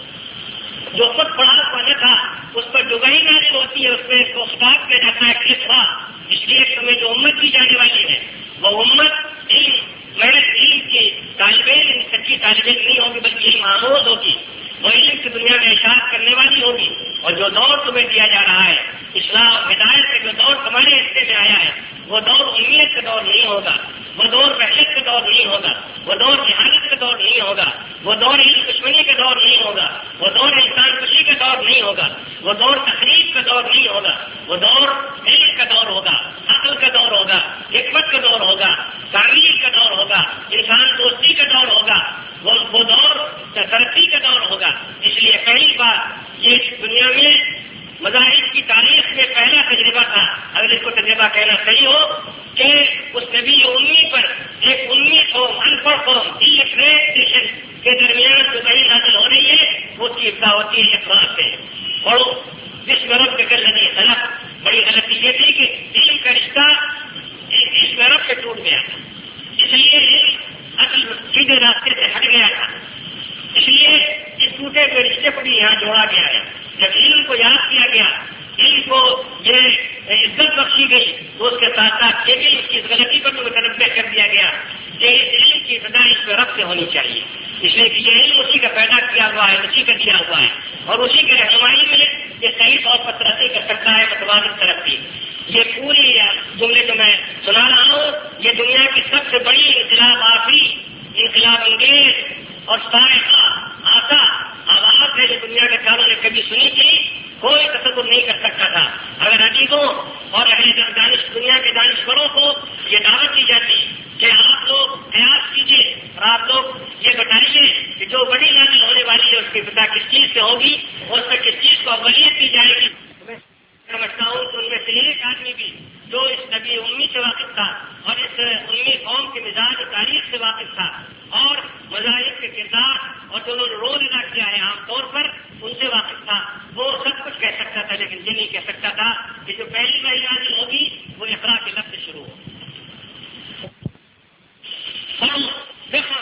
جو خود پڑھا پڑھا تھا اس پر جو وحی نازل ہوتی ہے اس میں اس کو خطاب کیا جاتا ہے اقرا. اس لیے تمہیں جو امت دی جانے والی ہے وہ امت علم محنت علم کی طالب علم سچی طالب علم نہیں ہوگی بلکہ علم آموز ہوگی، وہ علم کی دنیا میں اشاعت کرنے والی ہوگی. اور جو دور تمہیں دیا جا رہا ہے اصلاح اور ہدایت کا جو دور تمہارے حصے میں آیا ہے وہ دور امیت کا دور نہیں ہوگا، وہ دور وحشت کا دور نہیں ہوگا، وہ دور جہالت کا دور نہیں ہوگا، وہ دور علم دشمنی کا دور نہیں ہوگا، وہ دور انسان خوشی کا دور نہیں ہوگا، وہ دور تقریب کا دور نہیں ہوگا، وہ دور علم کا دور ہوگا، عقل کا دور ہوگا، حکمت کا دور ہوگا، تعمیر کا دور ہوگا، انسان دوستی کا دور ہوگا، وہ وہ دور ترقی کا دور ہوگا. اس لیے پہلی بار یہ دنیا میں مذاہب کی تاریخ میں پہلا تجربہ تھا، اگر اس کو تجربہ کہنا صحیح ہو، کہ اس نبی امی پر ایک امی قوم ان پڑھ قوم نیشن کے درمیان جو وحی نازل ہو رہی ہے وہ کی ابتدا ہوتی ہے اقرا سے پڑھو جس رب کے کل نہیں غلط. بڑی غلطی یہ تھی کہ علم کا رشتہ اس رب سے ٹوٹ گیا تھا، اس لیے اصل سیدھے راستے سے ہٹ گیا تھا، اس لیے اس ٹوٹے ہوئے رشتے کو بھی یہاں جوڑا گیا ہے. جب علم کو یاد کیا گیا، علم کو یہ عزت بخشی گئی تو اس کے ساتھ ساتھ یہ بھی اس کی غلطی پر متنوع کر دیا گیا کہ اس علم کی ابتدا اس میں رب سے ہونی چاہیے، اس لیے کہ یہ علم اسی کا پیدا کیا ہوا ہے، اسی کا دیا ہوا ہے اور اسی کے رہنمائی میں یہ صحیح طور پر ترقی کر سکتا ہے متوازن ترقی. یہ پوری جملے جو میں سنا رہا ہوں یہ دنیا کی سب سے بڑی انقلاب آفی انقلاب انگیز اور سائقہ آتا آواز ہے جو دنیا کے کانوں نے کبھی سنی تھی، کوئی تصور نہیں کر سکتا تھا. اگر عجیبوں اور اہل دانش دنیا کے دانشوروں کو یہ دعوت دی جاتی کہ آپ لوگ قیاس کیجیے اور آپ لوگ یہ بتائیے کہ جو بڑی نازل ہونے والی ہے اس کی ابتدا کس چیز سے ہوگی اور اس میں کس چیز کو اولویت دی جائے گی، سمجھتا ہوں کہ ان میں سے ایک آدمی بھی جو اس نبی امی سے واقف تھا اور اس امی قوم کے مزاج و تاریخ سے واقف تھا اور مذاہب کے کردار اور جو انہوں نے رول ادا کیا ہے عام طور پر ان سے واقف تھا. وہ سب کچھ کہہ سکتا تھا لیکن یہ نہیں کہہ سکتا تھا کہ جو پہلی وحی نازل ہوگی وہ اقرا کے لفظ سے شروع ہو. دیکھا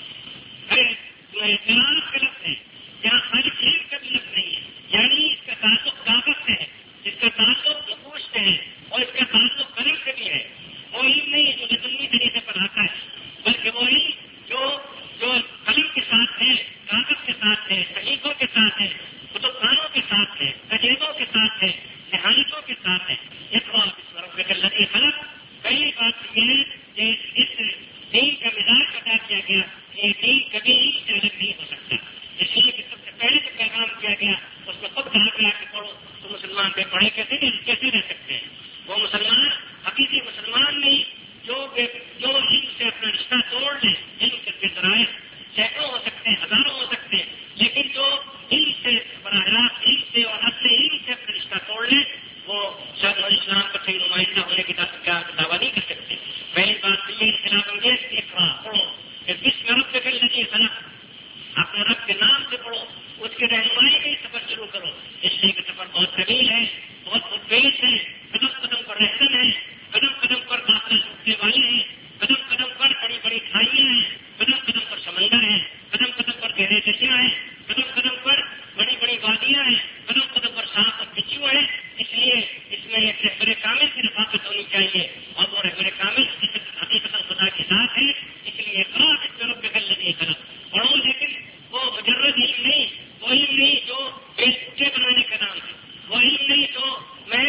قرآن کا لفظ ہے جہاں خالی علم کا بھی لفظ نہیں ہے, یعنی اس کا تعلق کاغذ سے ہے, اس کا تعلق نقوش سے ہے اور اس کا تعلق قلم سے بھی ہے. وہ علم نہیں ہے جو لدنی طریقے پر آتا ہے, بلکہ وہ علم جو جو قلم کے ساتھ ہے, کاغذ کے ساتھ ہے, صحیفوں کے ساتھ ہے, کتب خانوں کے ساتھ ہے, تجربوں کے ساتھ ہے, نہایتوں کے ساتھ ہے. اس وقت الذی خلق پہلی بات یہ ہے کہ اس دین کا مزاج ادا کیا گیا, یہ دین کبھی ہی سے الگ نہیں ہو سکتا. اس لیے کہ سب سے پہلے جو پیغام کیا گیا اس میں خود کہا گیا کہ پڑھو تو مسلمان بے پڑھے کیسے کیسے رہ سکتے ہیں. وہ مسلمان حقیقی مسلمان نہیں جو جو علم سے اپنا رشتہ توڑ لے. علم کے ذرائع سینکڑوں ہو سکتے ہیں, ہزاروں ہو سکتے ہیں, لیکن جو علم سے براہ راست علم سے اور اصل علم سے اپنا رشتہ توڑ لے وہ شاید اسلام کا صحیح نمائندہ ہونے کی دعویٰ نہیں کر سکتے. پہلی بات تو یہ خلاف انگیز کی اقرا پڑھو کہ بسم ربک الذی خلق, اپنے رب کے نام سے پڑھو, اس کے رہنمائی کا سفر شروع کرو. اس لیے کہ سفر بہت طویل ہے, بہت متبیش ہے, قدم قدم پر رہزن ہے, قدم قدم پر داخل چھوٹنے والے ہیں, قدم قدم پر بڑی بڑی کھائیاں ہیں, قدم قدم پر سمندر ہیں, قدم قدم پر گہرے دریا ہیں, قدم قدم پر بڑی بڑی وادیاں ہیں, قدم قدم پر سانپ اور بچھو ہے. اس لیے اس میں ایک رہبر کامل کی رفاقت ہونی چاہیے اور وہ رہبر کامل حقیقت خدا کے ساتھ ہے. اس لیے اقرا بسم ربک الذی خلق پڑھو, لیکن وہ مجرد علم نہیں, وہ علم نہیں جو بیچے بنانے کا نام ہے, وہ علم نہیں جو میں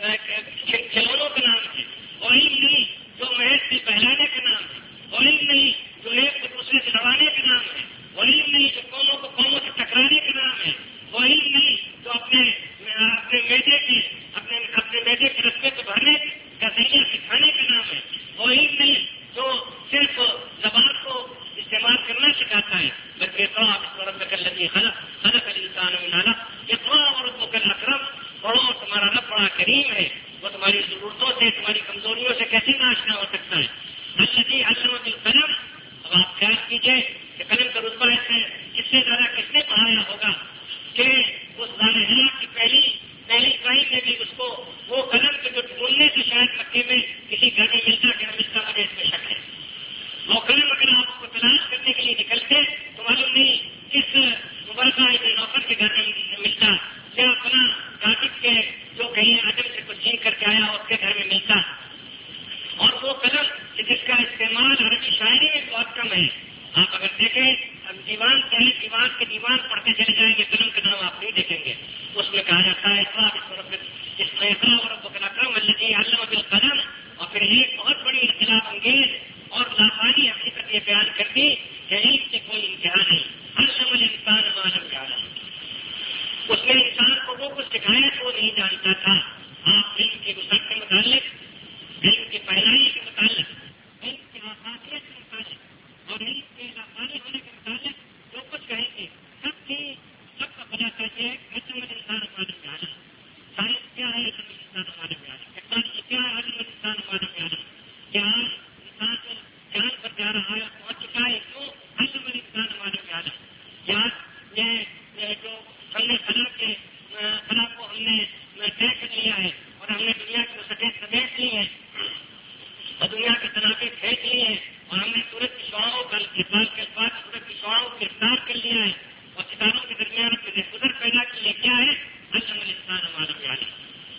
کھلونوں کا نام ہے, وہ علم نہیں جو محض سے بہلانے کا نام ہے, وہ علم نہیں جو ایک کو دوسرے سے لڑانے کا نام ہے, وہ علم نہیں جو قوموں کو قوموں سے ٹکرانے کا نام ہے, وہ علم نہیں جو اپنے اپنے میدے کے اپنے اپنے میدے کے رسمے کو بھرنے کا ذریعہ سکھانے کا نام ہے, وہ علم نہیں جو صرف زبان کو استعمال کرنا سکھاتا ہے, بلکہ اقرا بسم ربک الذی خلق خلق الانسان من علق. اقرا وربک الاکرم, پڑھو تمہارا رب بڑا کریم ہے, وہ تمہاری ضرورتوں سے تمہاری کمزوریوں سے کیسے ناشنا ہو سکتا ہے. الذی علم بالقلم, اب آپ خیال کیجیے کہ قلم کا رتبہ ایسے اس سے زیادہ کس نے پڑھایا ہوگا کہ اس ظالم کی پہلی پہلی کہیں میں بھی اس کو وہ قلم کے جو ڈھونڈنے سے شاید مکے میں کسی گھر میں ملتا کہ ملتا مجھے اس میں شک ہے. وہ قلم اگر آپ کو تلاش کرنے کے لیے نکلتے تو معلوم نہیں کس مبارکہ نوکر کے گھر میں ملتا یا اپنا کاتب کے جو کہیں عجم سے کچھ سیکھ کر کے آیا اس کے گھر میں ملتا. اور وہ قلم جس کا استعمال عربی شاعری میں بہت کم ہے. آپ اگر دیکھیں دیوان چاہے دیوان کے دیوان پڑھتے چلے جائیں گے, قلم کا نام آپ نہیں دیکھیں گے. اس میں کہا جاتا ہے اس میں ربک الاکرم الذی علم بالقلم, اور پھر ایک بہت بڑی اختلاف انگیز اور لافانی حقیقت یہ بیان کر دی کہ علم سے کوئی امتحان نہیں. علم الانسان ما لم یعلم, اس نے انسان کو وہ کچھ سکھایا تو وہ نہیں جانتا تھا. آپ علم کے وسعت کے متعلق, علم کی پہلائی کے متعلق, علم کی حقانیت کے متعلق اور علم کے لافانی ہونے کے متعلق جو کچھ کہیں گے سب کی سب کا پتا چاہیے. علم الانسان ما لم یعلم, سائنس کیا ہے, علم الانسان ما لم یعلم, ٹیکنالوجی کیا ہے, علم الانسان ما لم یعلم. کیا انسان جو جان پر جا رہا ہے پہنچ چکا ہے کیوں, علم الانسان ما لم یعلم. یا یہ جو فن فلم کے فلاں کو ہم نے طے کر لیا ہے اور ہم نے دنیا کی سطح سمیٹ لی ہے اور دنیا کے تناظر پھینک لیے ہیں اور ہم نے سورج کی شعاؤں کا کردار کے بعد سورج کی شعاؤں کو گرفتار کر لیا ہے اور ستاروں کے درمیان گزر پیدا کیے. کیا ہے علم الانسان ما لم یعلم.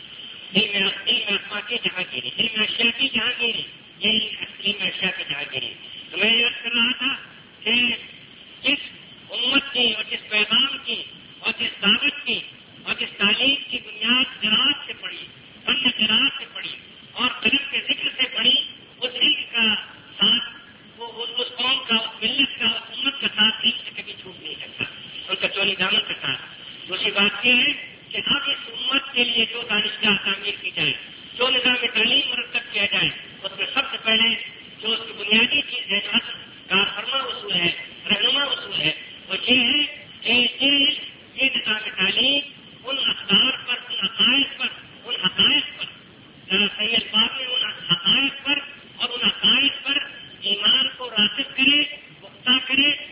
علم اسما کی جہاں گیری, علم اشیاء کی جہاں گیری, یہ علم اشیاء کی جہاں گیری. تو میں یہ کر رہا تھا کہ جس امت کی اور جس پیغام کی اور جس دعوت کی اور جس تعلیم کی بنیاد زراعت سے پڑی, فن زراعت سے پڑی اور قلم کے ذکر سے پڑی, اس علم کا ساتھ وہ اس قوم کا, اس ملت کا, اس امت کا ساتھ علم سے کبھی چھوٹ نہیں سکتا, ان کا چولی دامن کا ساتھ. دوسری بات یہ ہے کہ اب اس امت کے لیے جو دانشگاہ تعمیر کی جائے, جو نظام تعلیم مرتب کیا جائے, اس میں سب سے پہلے جو اس کی بنیادی چیز ہے, جو کار فرما اصول ہے, رہنما اصول ہے, وہ یہ ہے کہ یہ نظام تعلیم ان اقدار پر, ان عقائد پر, ان حقائق پر, صحیح الفاظ میں ان حقائق پر اور ان عقائد پر ایمان کو راسخ کرے, پختہ کرے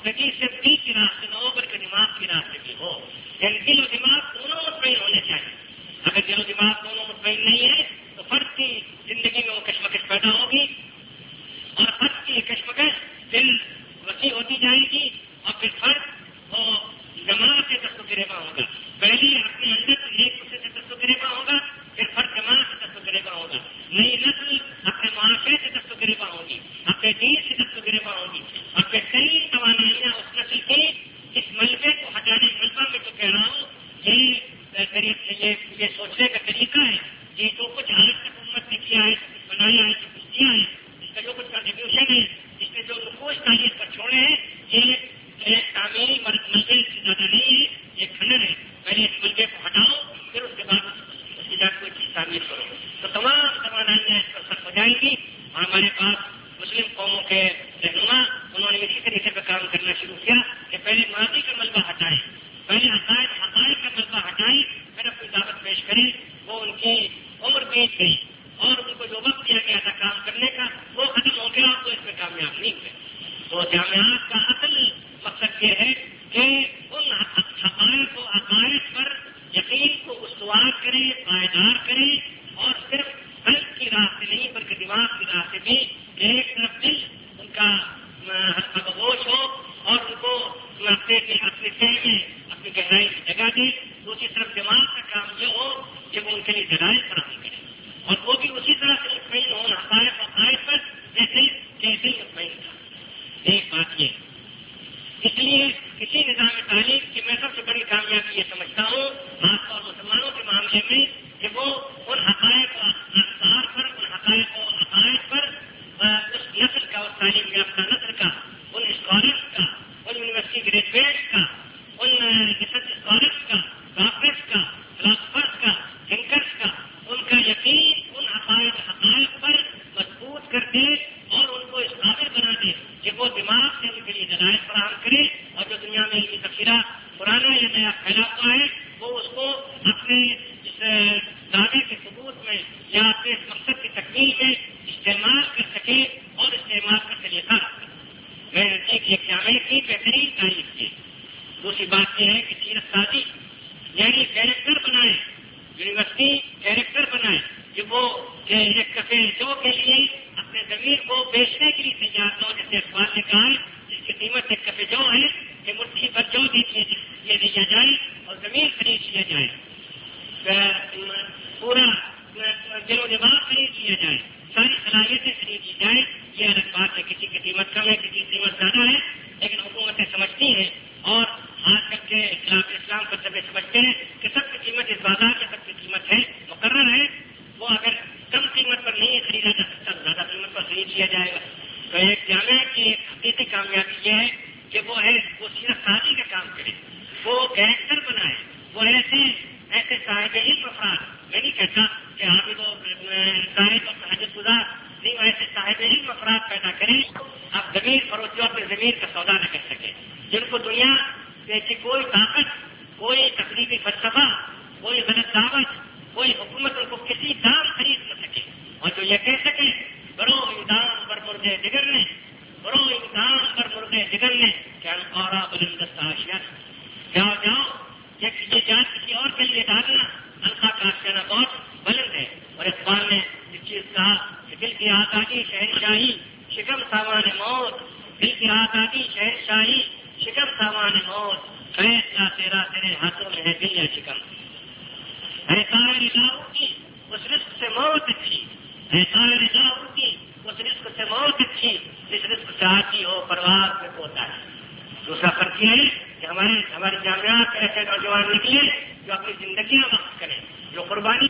پھفتگی صرف دل کی راہ سے نہ ہو بلکہ دماغ کی راہ سے بھی ہو. یعنی دل و دماغ دونوں مطمئن ہونے چاہیے. اگر دل و دماغ دونوں مطمئن نہیں ہے تو فرد کی زندگی میں وہ کشمکش پیدا ہوگی اور فرد کی کشمکش دل وسیع ہوتی جائے گی اور پھر فرد وہ جماعت سے دست و گریباں ہوگا. پہلے اپنے اندر ایک دوسرے سے دست و گریباں ہوگا, پھر فرد جماعت سے دست و گریباں ہوگا. نئی نسل اپنے معاشرے سے دست و گریباں ہوگی, اپنے دین سے دست و گریباں ہوگی, اور پھر کئی توانائیاں اس نسل کی اس ملبے کو ہٹانے. ملبہ میں تو کہہ رہا ہوں یہ یہ, یہ سوچنے کا طریقہ ہے. یہ جو کچھ آج تک امت نے کیا ہے, بنایا ہے, جو کچھ کیا ہے, اس کا جو کچھ کنٹریبیوشن ہے, اس نے جو نفوذ تاریخ پر چھوڑے ہیں, یہ تعمیری ملبے سے زیادہ نہیں ہے, یہ کھنڈن ہے. پہلے اس ملبے کو ہٹاؤ, پھر اس کے بعد اس کی جان کوئی چیز تعمیر کرو, تو تمام توانائیاں اس پر سخت ہو جائیں گی. اور ہمارے پاس مسلم قوموں کے رہنما انہوں نے اسی طریقے پہ کام کرنا شروع کیا کہ پہلے ماضی کا ملبہ ہٹائیں, پہلے حقائق حقائق کا ملبہ ہٹائیں, پھر اپنی دعوت پیش کریں. وہ ان کی عمر بیت گئی اور ان کو جو وقت دیا گیا تھا کام کرنے کا وہ ختم ہو گیا, تو اس میں کامیاب نہیں ہوئے. تو جامعات کا اصل مقصد یہ ہے کہ ان حقائق و عقائد پر یقین کو استوار کریں, پائیدار کریں, اور صرف قلب کی راہ سے نہیں بلکہ دماغ کی راہ سے بھی ایک طرف دل ان کا ہدوش ہو اور ان کو اپنے اپنے سہ میں اپنی گہرائی کی جگہ دے. دوسری طرف دماغ کا کام یہ ہو کہ وہ ان کے لیے دلائل فراہم کرے, اور وہ بھی اسی طرح سے مطمئن ہو حقائق و عقائد پر جیسے جیسے ہی مطمئن تھا. ایک بات یہ, اس لیے کسی نظام تعلیم کی میں سب سے بڑی کامیابی یہ سمجھتا ہوں خاص طور مسلمانوں کے معاملے میں کہ وہ ان حقائق و اقدار پر, ان حقائق و عقائد پر اس نسل کا, اس تعلیم یافتہ نسل کا, ان اسکالرس کا, ان یونیورسٹی گریجویٹ کا, ان ریسرچ اسکالرس کا, ڈاکٹرس کا, فلاسفرس کا, تھنکرس کا, ان کا یقین ان حقائق حقائق پر مضبوط کر دے اور ان کو اس قابل بنا دے کہ وہ دماغ سے ان کے لیے دلائل فراہم کرے, اور جو دنیا میں علمی تبصرہ پرانا یا نیا پھیلا ہوا ہے وہ اس کو اپنے اس دعوے کے ثبوت میں یا اپنے اس مقصد کی تکمیل میں استعمال کر سکے اور استعمال کا طریقہ رکھے. میں ایک جامعے کی بہترین تعریف کی. دوسری بات یہ ہے کہ سیرت سازی یعنی کیریکٹر بنائے, یونیورسٹی کیریکٹر بنائے کہ وہ ایک کفے جو کے لیے اپنے ضمیر کو بیچنے کے لیے تیار نہ ہو. جیسے اخبار نے کہا ہے جس کی قیمت ایک کفے جو ہے کہ مٹھی پر جو یہ دیا جائے اور زمین خرید لیا جائے, پورا دل و دماغ خرید لیا جائے, ساری صلاحیتیں خرید لی جائیں. یہ الگ بات ہے, کسی کی قیمت کم ہے, کسی کی قیمت زیادہ ہے, لیکن حکومتیں سمجھتی ہیں اور آج کل کے خلاف اسلام پر سب سمجھتے ہیں کہ سب کی قیمت اس بازار میں سب کی قیمت ہے, مقرر ہے. وہ اگر کم قیمت پر نہیں خریدا جا سکتا تو زیادہ قیمت پر خرید لیا جائے گا. تو ایک جامعہ کی ایک حقیقی کامیابی یہ ہے کہ وہ ہے وہ سیرت سازی کا کام کرے, وہ کیریکٹر بنائے, وہ ایسے ایسے صاحب علم افراد, میں نہیں کہتا کہ آپ کو صاحب اور تہجد گزار نہیں, ایسے صاحب علم افراد پیدا کریں آپ ضمیر فروشوں اپنے ضمیر کا سودا نہ کر سکیں, جن کو دنیا کی کوئی طاقت, کوئی تقریبی فلسفہ, کوئی غلط دعوت, کوئی حکومت ان کو کسی دام خرید نہ سکے, اور جو یہ کہہ سکے برو امدام پر مردے جگر نے, برو امدام پر مردے جگر نے کیا اور بلندست آشیا جاؤ جاؤ یہ جان کسی اور کے لیے ڈالنا الفا کا آشیانہ بہت بلند ہے. اور اقبال نے اس چیز کہا کہ دل کی آزادی شہنشاہی شکم سامان موت, دل کی آزادی شہنشاہی شکم سامان موت, فیصلہ تیرا تیرے ہاتھوں میں ہے دل یا شکم. ہے سارے لاؤ کی اس رزق سے موت اچھی, ہے سارے لاؤ کی اس رزق سے موت اچھی, جس رزق سے آتی ہو پرواز میں ہوتا ہے. دوسرا فرق یہ ہے کہ ہمارے ہمارے جامعات ایسے نوجوان نکلے جو اپنی زندگیاں وقف کریں, جو قربانی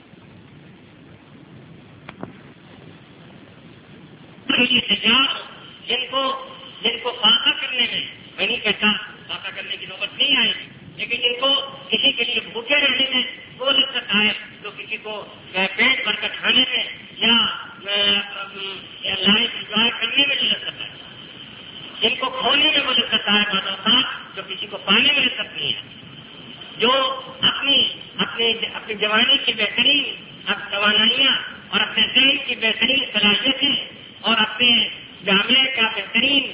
کے لیے تیار ہو, جن کو جن کو فاقہ کرنے میں, میں نہیں کہتا فاقہ کرنے کی نوبت نہیں آئے گی, لیکن جن کو کسی کے لیے بھوکے رہنے میں وہ لذت آئے, جو کسی کو پیٹ بھر کر کھانے میں یا لائف انجوائے کرنے میں لذت آئے, جن کو کھونے میں وہ لذت آئے بعض اوقات جو کسی کو پانے میں لذت نہیں ہے, جو اپنی اپنی اپنی جوانی کی بہترین توانائیاں اور اپنے ذہن کی بہترین صلاحیتیں اور اپنے جامعہ کا بہترین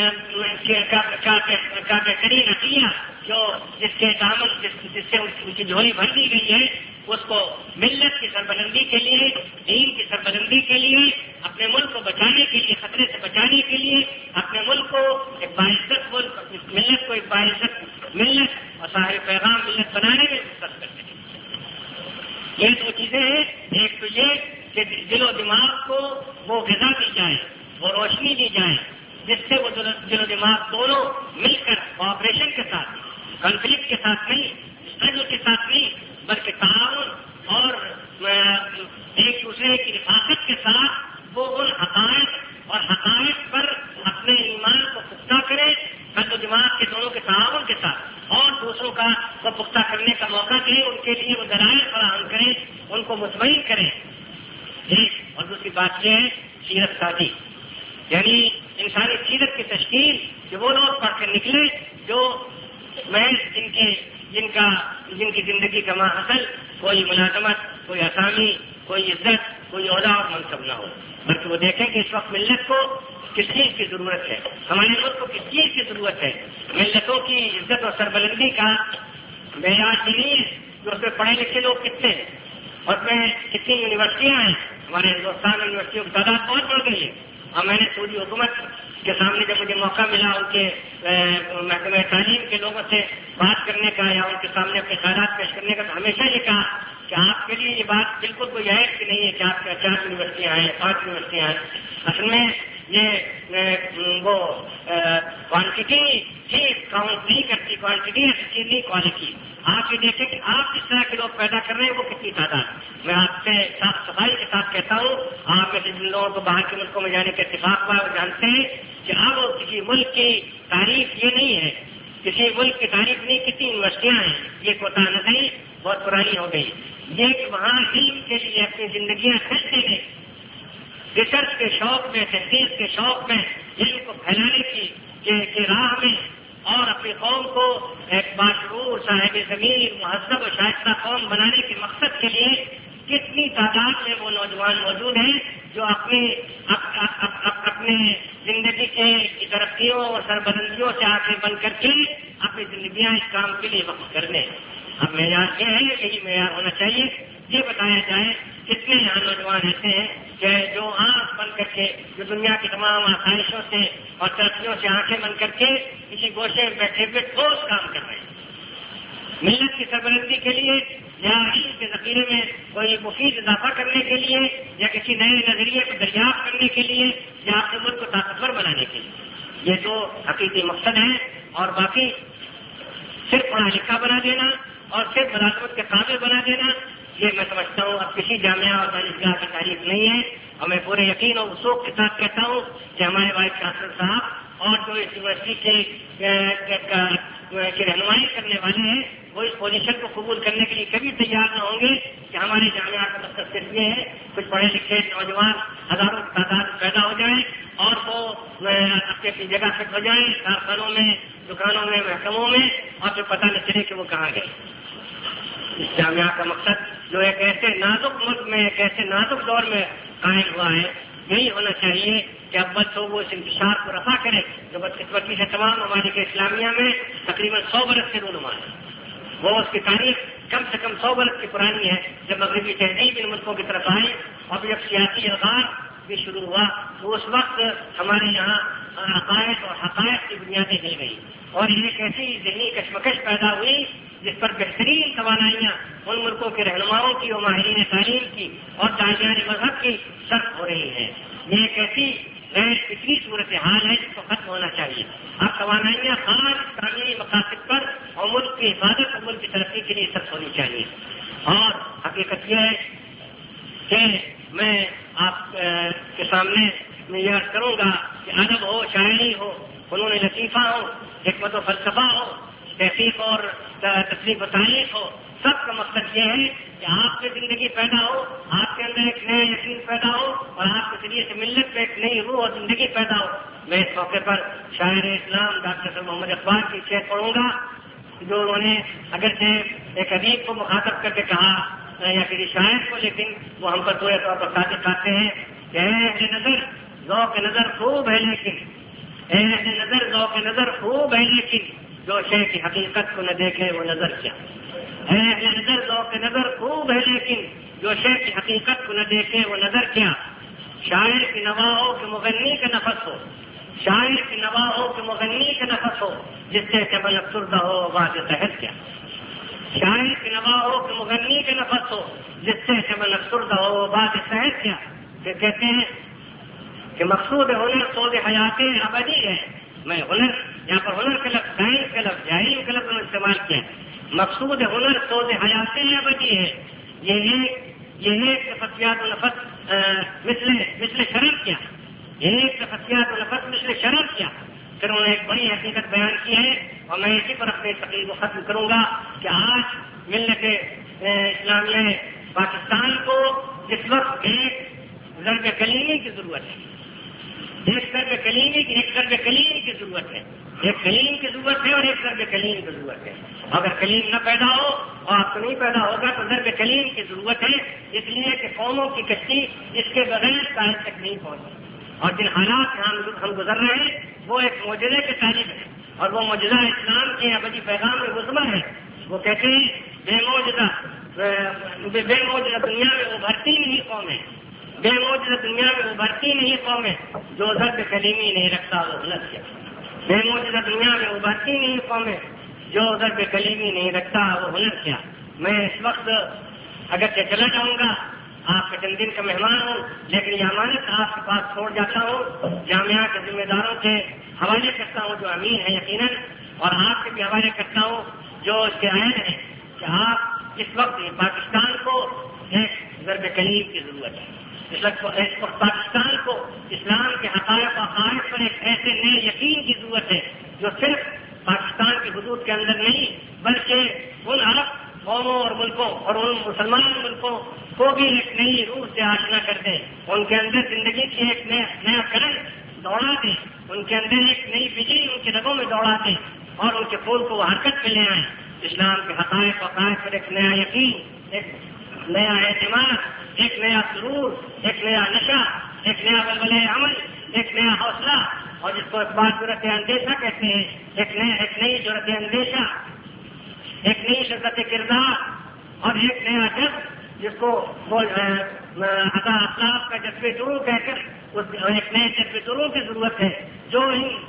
کا بہترین عطیہ جو جس کے دامن جس, جس سے ان کی جھولی بھر دی گئی ہے اس کو ملت کی سربلندی کے لیے، دین کی سربلندی کے لیے، اپنے ملک کو بچانے کے لیے، خطرے سے بچانے کے لیے، اپنے ملک کو ایک باعزت ملک، ملت کو ایک باعزت ملت اور صاحب پیغام ملت بنانے میں مدد کرتے ہیں۔ یہ دو چیزیں ہیں، ایک تو یہ کہ دل و دماغ کو وہ غذا دی جائے، وہ روشنی دی جائے، جس سے وہ دل و دماغ دونوں مل کر کوآپریشن کے ساتھ، کنفلکٹ کے ساتھ نہیں، اسٹرگل کے ساتھ نہیں، بلکہ تعاون اور ایک دوسرے کی رفاقت کے ساتھ وہ ان حقائق اور حقائق پر اپنے ایمان کو پختہ کرے، قلب و دماغ کے دونوں کے تعاون کے ساتھ، اور دوسروں کا وہ پختہ کرنے کا موقع دیں، ان کے لیے وہ دلائل فراہم کریں، ان کو مطمئن کریں۔ ایک اور دوسری بات یہ ہے سیرت سازی، یعنی انسانی سیرت کی تشکیل، کہ وہ لوگ پڑھ کر نکلے جو محض جن کے جن کا جن کی زندگی کا ماحصل کوئی ملازمت، کوئی اسامی، کوئی عزت، کوئی عہدہ اور منصب نہ ہو، بلکہ وہ دیکھیں کہ اس وقت ملت کو کس چیز کی ضرورت ہے، ہمارے ملک کو کس چیز کی ضرورت ہے۔ ملتوں کی عزت اور سربلندی کا معیار یہ نہیں ہے کہ اس میں پڑھے لکھے لوگ کتنے ہیں، اور اس میں کتنی یونیورسٹیاں ہیں۔ ہمارے ہندوستان میں یونیورسٹیوں کی تعداد بہت بڑھ گئی ہے، اور میں نے سعودی حکومت کے سامنے جب مجھے موقع ملا ان کے محکمہ تعلیم کے لوگوں سے بات کرنے کا یا ان کے سامنے اپنے خیالات پیش کرنے کا، تو ہمیشہ یہ کہا کہ آپ کے لیے یہ بات بالکل کوئی عیب کی نہیں ہے کہ آپ کے چار یونیورسٹیاں ہیں، پانچ یونیورسٹیاں ہیں۔ اصل میں یہ وہ کوانٹٹی ہی کاؤنٹ نہیں کرتی، کوانٹٹی ہے نہیں کوالٹی۔ آپ یہ دیکھیں کہ آپ جس طرح کے لوگ پیدا کر رہے ہیں وہ کتنی تعداد۔ میں آپ سے صاف صفائی کے ساتھ کہتا ہوں، آپ میں سے جن لوگوں کو باہر کے ملکوں میں جانے کا اتفاق ہوا وہ جانتے ہیں کہ اب کسی ملک کی تعریف یہ نہیں ہے، کسی ملک کی تعریف نہیں کتنی یونیورسٹیاں ہیں، یہ کوتا نظری بہت پرانی ہو گئی۔ یہ کہ وہاں علم کے لیے اپنی زندگیاں خرچ دینے، ریسرچ کے شوق میں، تحقیق کے شوق میں، علم کو پھیلانے کی راہ میں، اور اپنی قوم کو ایک باشعور، صاحب ضمیر، مہذب و شائستہ قوم بنانے کے مقصد کے لیے کتنی تعداد میں وہ نوجوان موجود ہیں جو اپنی اپنے زندگی کے ترقیوں اور سربلندیوں سے آگے بن کر کے اپنی زندگیاں اس کام کے لیے وقف کر دیں۔ اب معیار یہ ہے، یہی معیار ہونا چاہیے، یہ بتایا جائے کتنے یہاں نوجوان ایسے ہیں کہ جو آنکھ بن کر کے، جو دنیا کی تمام آسائشوں سے اور ترقیوں سے آنکھیں بن کر کے کسی گوشے میں بیٹھے ہوئے ٹھوس کام کر رہے ہیں، ملت کی سربلندی کے لیے یا علم کے ذخیرے میں کوئی مفید اضافہ کرنے کے لیے، یا کسی نئے نظریے کو دریافت کرنے کے لیے، یا اپنے ملک کو طاقتور بنانے کے لیے۔ یہ تو حقیقی مقصد ہے، اور باقی صرف پڑھا لکھا بنا دینا اور صرف ملازمت کے قابل بنا دینا، یہ میں سمجھتا ہوں اب کسی جامعہ اور دانشگاہ کی تعریف نہیں ہے۔ اور میں پورے یقین اور وثوق کے ساتھ کہتا ہوں کہ ہمارے وائس چانسلر صاحب اور جو اس یونیورسٹی کی رہنمائی کرنے والے ہیں وہ اس پوزیشن کو قبول کرنے کے لیے کبھی تیار نہ ہوں گے کہ ہمارے جامعہ کا مقصد صرف یہ ہے کچھ پڑھے لکھے نوجوان ہزاروں کی تعداد پیدا ہو جائیں اور وہ اپنی اپنی جگہ فٹ ہو جائیں، کارخانوں میں، دکانوں میں، محکموں میں، اور پھر پتہ نہ چلے کہ وہ کہاں گئے۔ اس جامعہ کا مقصد جو ایک ایسے نازک ملک میں، ایک ایسے نازک دور میں قائم ہوا ہے، یہی ہونا چاہیے کہ اول تو وہ اس انتشار کو رفع کرے جو بدقسمتی سے تمام ممالک اسلامیہ میں تقریباً سو برس سے رونما ہے۔ وہ اس کی تاریخ کم سے کم سو برس کی پرانی ہے، جب مغربی تہذیب ان ملکوں کی طرف آئی اور جب سیاسی الغار بھی شروع ہوا تو اس وقت ہمارے یہاں عقائد اور حقائق کی بنیادیں ہل گئی، اور ایک ایسی ذہنی کشمکش پیدا ہوئی جس پر بہترین توانائیاں ان ملکوں کے رہنماؤں کی اور ماہرین تعلیم کی اور داعیان مذہب کی صرف ہو رہی ہے۔ یہ ایک ایسی فکری صورتحال ہے جس کو ختم ہونا چاہیے۔ اب توانائیاں خاص تعلیمی مقاصد پر اور ملک کی حفاظت اور ملک کی ترقی کے لیے صرف ہونی چاہیے۔ اور حقیقت یہ ہے کہ میں آپ کے سامنے میں یہ عرض کروں گا کہ ادب ہو، شاعری ہو، فنون لطیفہ ہو، حکمت و فلسفہ ہو، تحقیق اور تصنیف و تعلیف ہو، سب کا مقصد یہ ہے کہ آپ کی زندگی پیدا ہو، آپ کے اندر ایک نیا یقین پیدا ہو، اور آپ کے ذریعے سے ملت میں ایک نئی روح اور زندگی پیدا ہو۔ میں اس موقع پر شاعر اسلام ڈاکٹر صاحب محمد اقبال کی شعر پڑھوں گا جو انہوں نے اگرچہ ایک ادیب کو مخاطب کر کے کہا یا کسی شاعر کو، لیکن وہ ہم پر پورے طور پر صادق آتے ہیں کہ اے اہل نظر ذوق نظر خوب ہے لیکن اے اہل نظر ذوق نظر خوب ہے لیکن جو شے کی حقیقت کو نہ دیکھے وہ نظر کیا. اے اہل نظر ذوق نظر خوب ہے لیکن جو شے کی حقیقت کو نہ دیکھے وہ نظر کیا. شاعر کی نوا ہو کہ مغنی کا نفس ہو, شاعر کی نوا ہو کہ مغنی کا نفس ہو, جس سے چمن افسردہ ہو بات صحت کیا. شاعر کی نوا ہو کہ مغنی کا نفس ہو, جس سے چمن افسردہ ہو بات صحت کیا. کہ کہتے ہیں کہ مقصود ہنر سوز حیات ابدی ہے. میں ہنر یہاں پر ہنر کا لفظ سائنس کا لفظ جاہل کا لفظ استعمال کیا. مقصود ہنر سوز حیات ابدی ہے. یہ ایک یہ ایک تفسیات و نفس مثل مثل شرف کیا. یہ ایک تفسیات و نفس مثل شرف کیا. پھر انہوں نے ایک بڑی حقیقت بیان کی ہے اور میں اسی پر اپنی تقریر کو ختم کروں گا کہ آج ملت اسلامیہ پاکستان کو اس وقت ایک ضرب کلیمی کی ضرورت ہے. ایک ضرب کلیمی کی ایک ضرب کلیم کی ضرورت ہے. ایک کلیم کی ضرورت ہے اور ایک ضرب کلیم کی ضرورت ہے. اگر کلیم نہ پیدا ہو اور آپ کو نہیں پیدا ہوگا تو ضرب کلیم کی ضرورت ہے. اس لیے کہ قوموں کی کشتی اس کے بغیر ساحل تک نہیں پہنچی اور جن حالات سے ہم ہم گزر رہے ہیں وہ ایک معجزے کے طالب ہے اور وہ معجزہ اسلام کے ابدی پیغام میں مضمر ہے. وہ کہتے ہیں بے معجزہ بے معجزہ دنیا میں ابھرتی نہیں قوم ہے. بے معجزہ دنیا میں ابھرتی نہیں قوم ہے جو ضرب کلیمی نہیں رکھتا وہ غلط کیا. بے معجزہ دنیا میں ابھرتی نہیں قوم ہے جو ضرب کلیمی نہیں رکھتا وہ ہنر کیا. میں اس وقت اگرچہ چلا جاؤں گا, آپ کے چند دن کا مہمان ہوں, لیکن یہ امانت آپ کے پاس چھوڑ جاتا ہوں. جامعہ کے ذمہ داروں کے حوالے کرتا ہوں جو امین ہے یقیناً, اور آپ کے بھی حوالے کرتا ہوں جو اس کے اہل ہیں کہ آپ اس وقت پاکستان کو ایک ضرب کلیم کی ضرورت ہے. اس وقت پاکستان کو اسلام کے حقائق و عقائد پر ایک ایسے نئے یقین کی ضرورت ہے جو صرف پاکستان کی حدود کے اندر نہیں بلکہ ان عرب قوموں اور ملکوں اور ان مسلمان ملکوں کو بھی ایک نئی روح سے آشنا کر دیں. ان کے اندر زندگی کی ایک نیا نیا کرنٹ دوڑا دیں. ان کے اندر ایک نئی بجلی ان کے رگوں میں دوڑا دیں اور ان کے پھول کو وہ حرکت میں لے آئیں. اسلام کے حقائق و عقائد پر ایک نیا یقین, ایک نیا اعتماد, ایک نیا سرور, ایک نیا نشہ, ایک نیا ولولۂ عمل, ایک نیا حوصلہ, اور جس کو اخبار جرأت اندیشہ کہتے ہیں, ایک نیا ایک نئی جرأت اندیشہ, ایک نئی شدت کردار اور ایک نیا جذب جس کو عطا اخلاق کا جذب درو کہہ کر ایک نئے جذب درو کی ضرورت ہے جو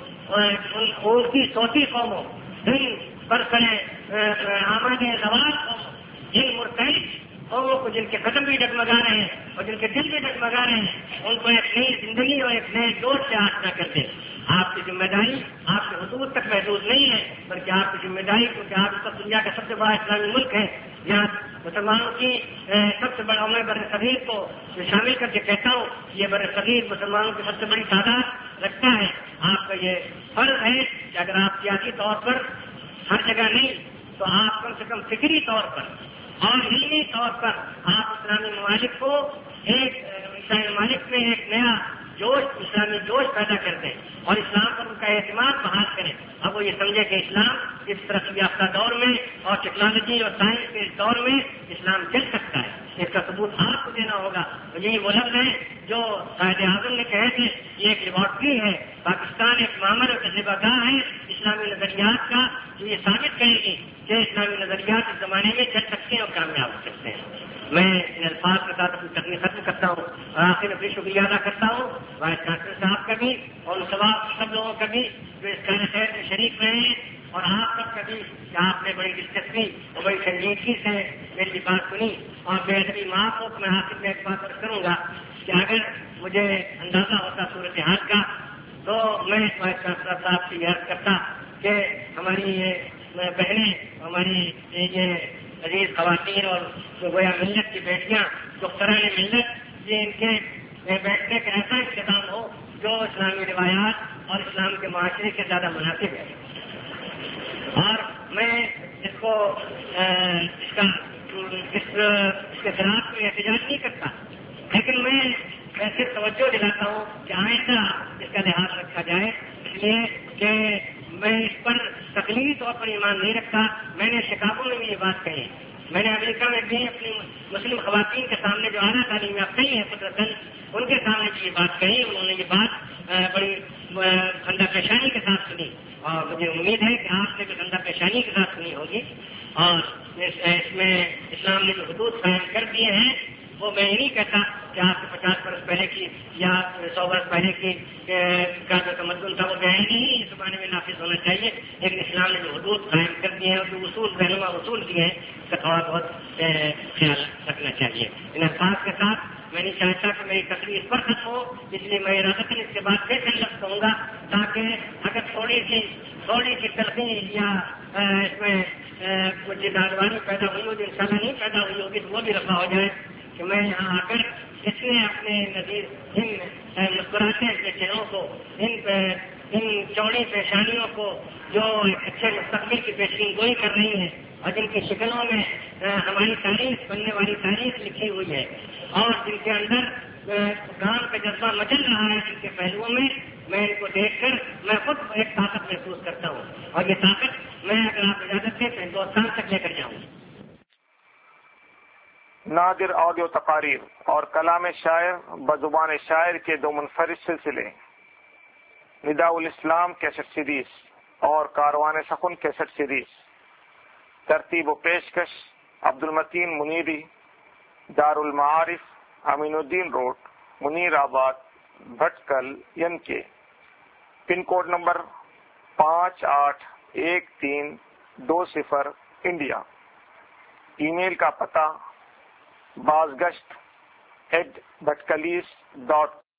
ان کی صوتی قوموں, ان برسرے آماد زوال قوموں, ان مرتعش قوموں کو جن کے قدم بھی ڈگمگا رہے ہیں اور جن کے دل بھی ڈگمگا رہے ہیں, ان کو ایک نئی زندگی اور ایک نئے جوش سے آشنا کرتے. آپ کی ذمہ داری آپ کے حدود تک محدود نہیں ہے بلکہ آپ کی ذمہ داری, کیونکہ آپ اس وقت دنیا کا سب سے بڑا اسلامی ملک ہے, یہاں مسلمانوں کی سب سے بڑا میں بر صغیر کو شامل کر کے کہتا ہوں, یہ بر صغیر مسلمانوں کی سب سے بڑی تعداد رکھتا ہے. آپ کا یہ فرض ہے کہ اگر آپ سیاسی طور پر ہر جگہ نہیں تو آپ کم سے کم فکری طور پر اور علمی طور پر آپ اسلامی ممالک کو ایک اسلامی ممالک میں ایک نیا جوش, اسلامی جوش پیدا کر دیں اور اسلام پر ان کا اعتماد بحال کریں. اب وہ یہ سمجھے کہ اسلام اس ترقی یافتہ دور میں اور ٹیکنالوجی اور سائنس کے اس دور میں اسلام چل سکتا ہے. اس کا ثبوت آپ کو دینا ہوگا. یہی وہ لفظ ہے جو قائد اعظم نے کہے تھے, یہ ایک لیبارٹری ہے, پاکستان ایک معمر اور تجربہ گاہ ہے اسلامی نظریات کا, جو یہ ثابت کرے گی کہ اسلامی نظریات اس زمانے میں چل سکتے ہیں اور کامیاب ہو سکتے ہیں. میں ان الفاظ کے ساتھ اپنی تقریر ختم کرتا ہوں اور آخر میں بھی شکریہ ادا کرتا ہوں وائس چانسلر صاحب کا بھی اور سب لوگوں کا بھی جو اس خیر خیر میں شریک رہے ہیں, اور آپ سب کا بھی کہ آپ نے بڑی دلچسپی اور بڑی سنجیدگی سے میری بات سنی اور بے ادبی معاف ہو. میں آخر میں ایک بات اور کروں گا کہ اگر مجھے اندازہ ہوتا صورتحال کا تو میں وائس چانسلر صاحب سے عرض کرتا کہ ہماری یہ بہنیں, ہماری یہ عزیز خواتین اور گویا ملت کی بیٹیاں دختران ملت, یہ ان کے بیٹھنے کا ایسا انتظام ہو جو اسلامی روایات اور اسلام کے معاشرے کے زیادہ مناسب ہے. اور میں اس کو اس کا اس کے خلاف میں احتجاج نہیں کرتا, لیکن میں ایسے توجہ دلاتا ہوں کہ آئندہ اس کا لحاظ رکھا جائے, اس لیے کہ میں اس پر تقلیدی طور پر ایمان نہیں رکھتا. میں نے شکاگو میں بھی یہ بات کہی, میں نے امریکہ میں بھی اپنی مسلم خواتین کے سامنے جو اعلیٰ تعلیم یافتہ ہیں قدرتاً ان کے سامنے بھی یہ بات کہی، انہوں نے یہ بات بڑی خندہ پیشانی کے ساتھ سنی، اور مجھے امید ہے کہ آپ نے بھی خندہ پیشانی کے ساتھ سنی ہوگی. اور اس میں اسلام نے جو حدود قائم کر دیے ہیں وہ میں نہیں کہتا کہ آپ سے پچاس برس پہلے کی یا سو برس پہلے کی کا جو تمدن تھا وہ بہن ہی اس زمانے میں نافذ ہونا چاہیے، لیکن اسلام نے جو حدود قائم کر دیے ہیں اور جو اصول رہنما اصول دیے ہیں اس کا تھوڑا بہت خیال رکھنا چاہیے. ان الفاظ کے ساتھ میں نہیں چاہتا کہ میری تقریر اس پر ختم ہو، اس لیے میں ارادتاً اس کے بعد پھر سے لفظ کہوں گا تاکہ اگر تھوڑی سی تھوڑی سی تلخی یا اس میں کچھ داروانی پیدا ہوئی ہو جو ان شاء اللہ نہیں پیدا ہوئی ہوگی تو وہ بھی رفع ہو جائے کہ میں یہاں آ کر اس نے اپنے نظیر ان مسکراتے کے چہروں کو، ان ان چوڑی پیشانیوں کو جو اچھے مستقبل کی پیشین گوئی کر رہی ہیں اور جن کی شکلوں میں ہماری تاریخ بننے والی تاریخ لکھی ہوئی ہے اور جن کے اندر کام کا جذبہ مچل رہا ہے جن کے پہلوؤں میں، میں ان کو دیکھ کر میں خود ایک طاقت محسوس کرتا ہوں اور یہ طاقت میں اگر آپ اجازت دیں تو ہندوستان تک لے کر جاؤں. نادر آڈیو تقاریر اور کلام شاعر بزبان شاعر کے دو منفرد سلسلے، نداء الاسلام کیسٹ سیریز اور کاروان سخن کیسٹ سیریز. ترتیب و پیشکش عبد المتین منیری، دار المعارف امین الدین روڈ، منیر آباد، بھٹکل، یم کے. پن کوڈ نمبر پانچ آٹھ ایک تین دو صفر، انڈیا. ای میل کا پتہ بازگشت ایٹ بھٹکلیس ڈاٹ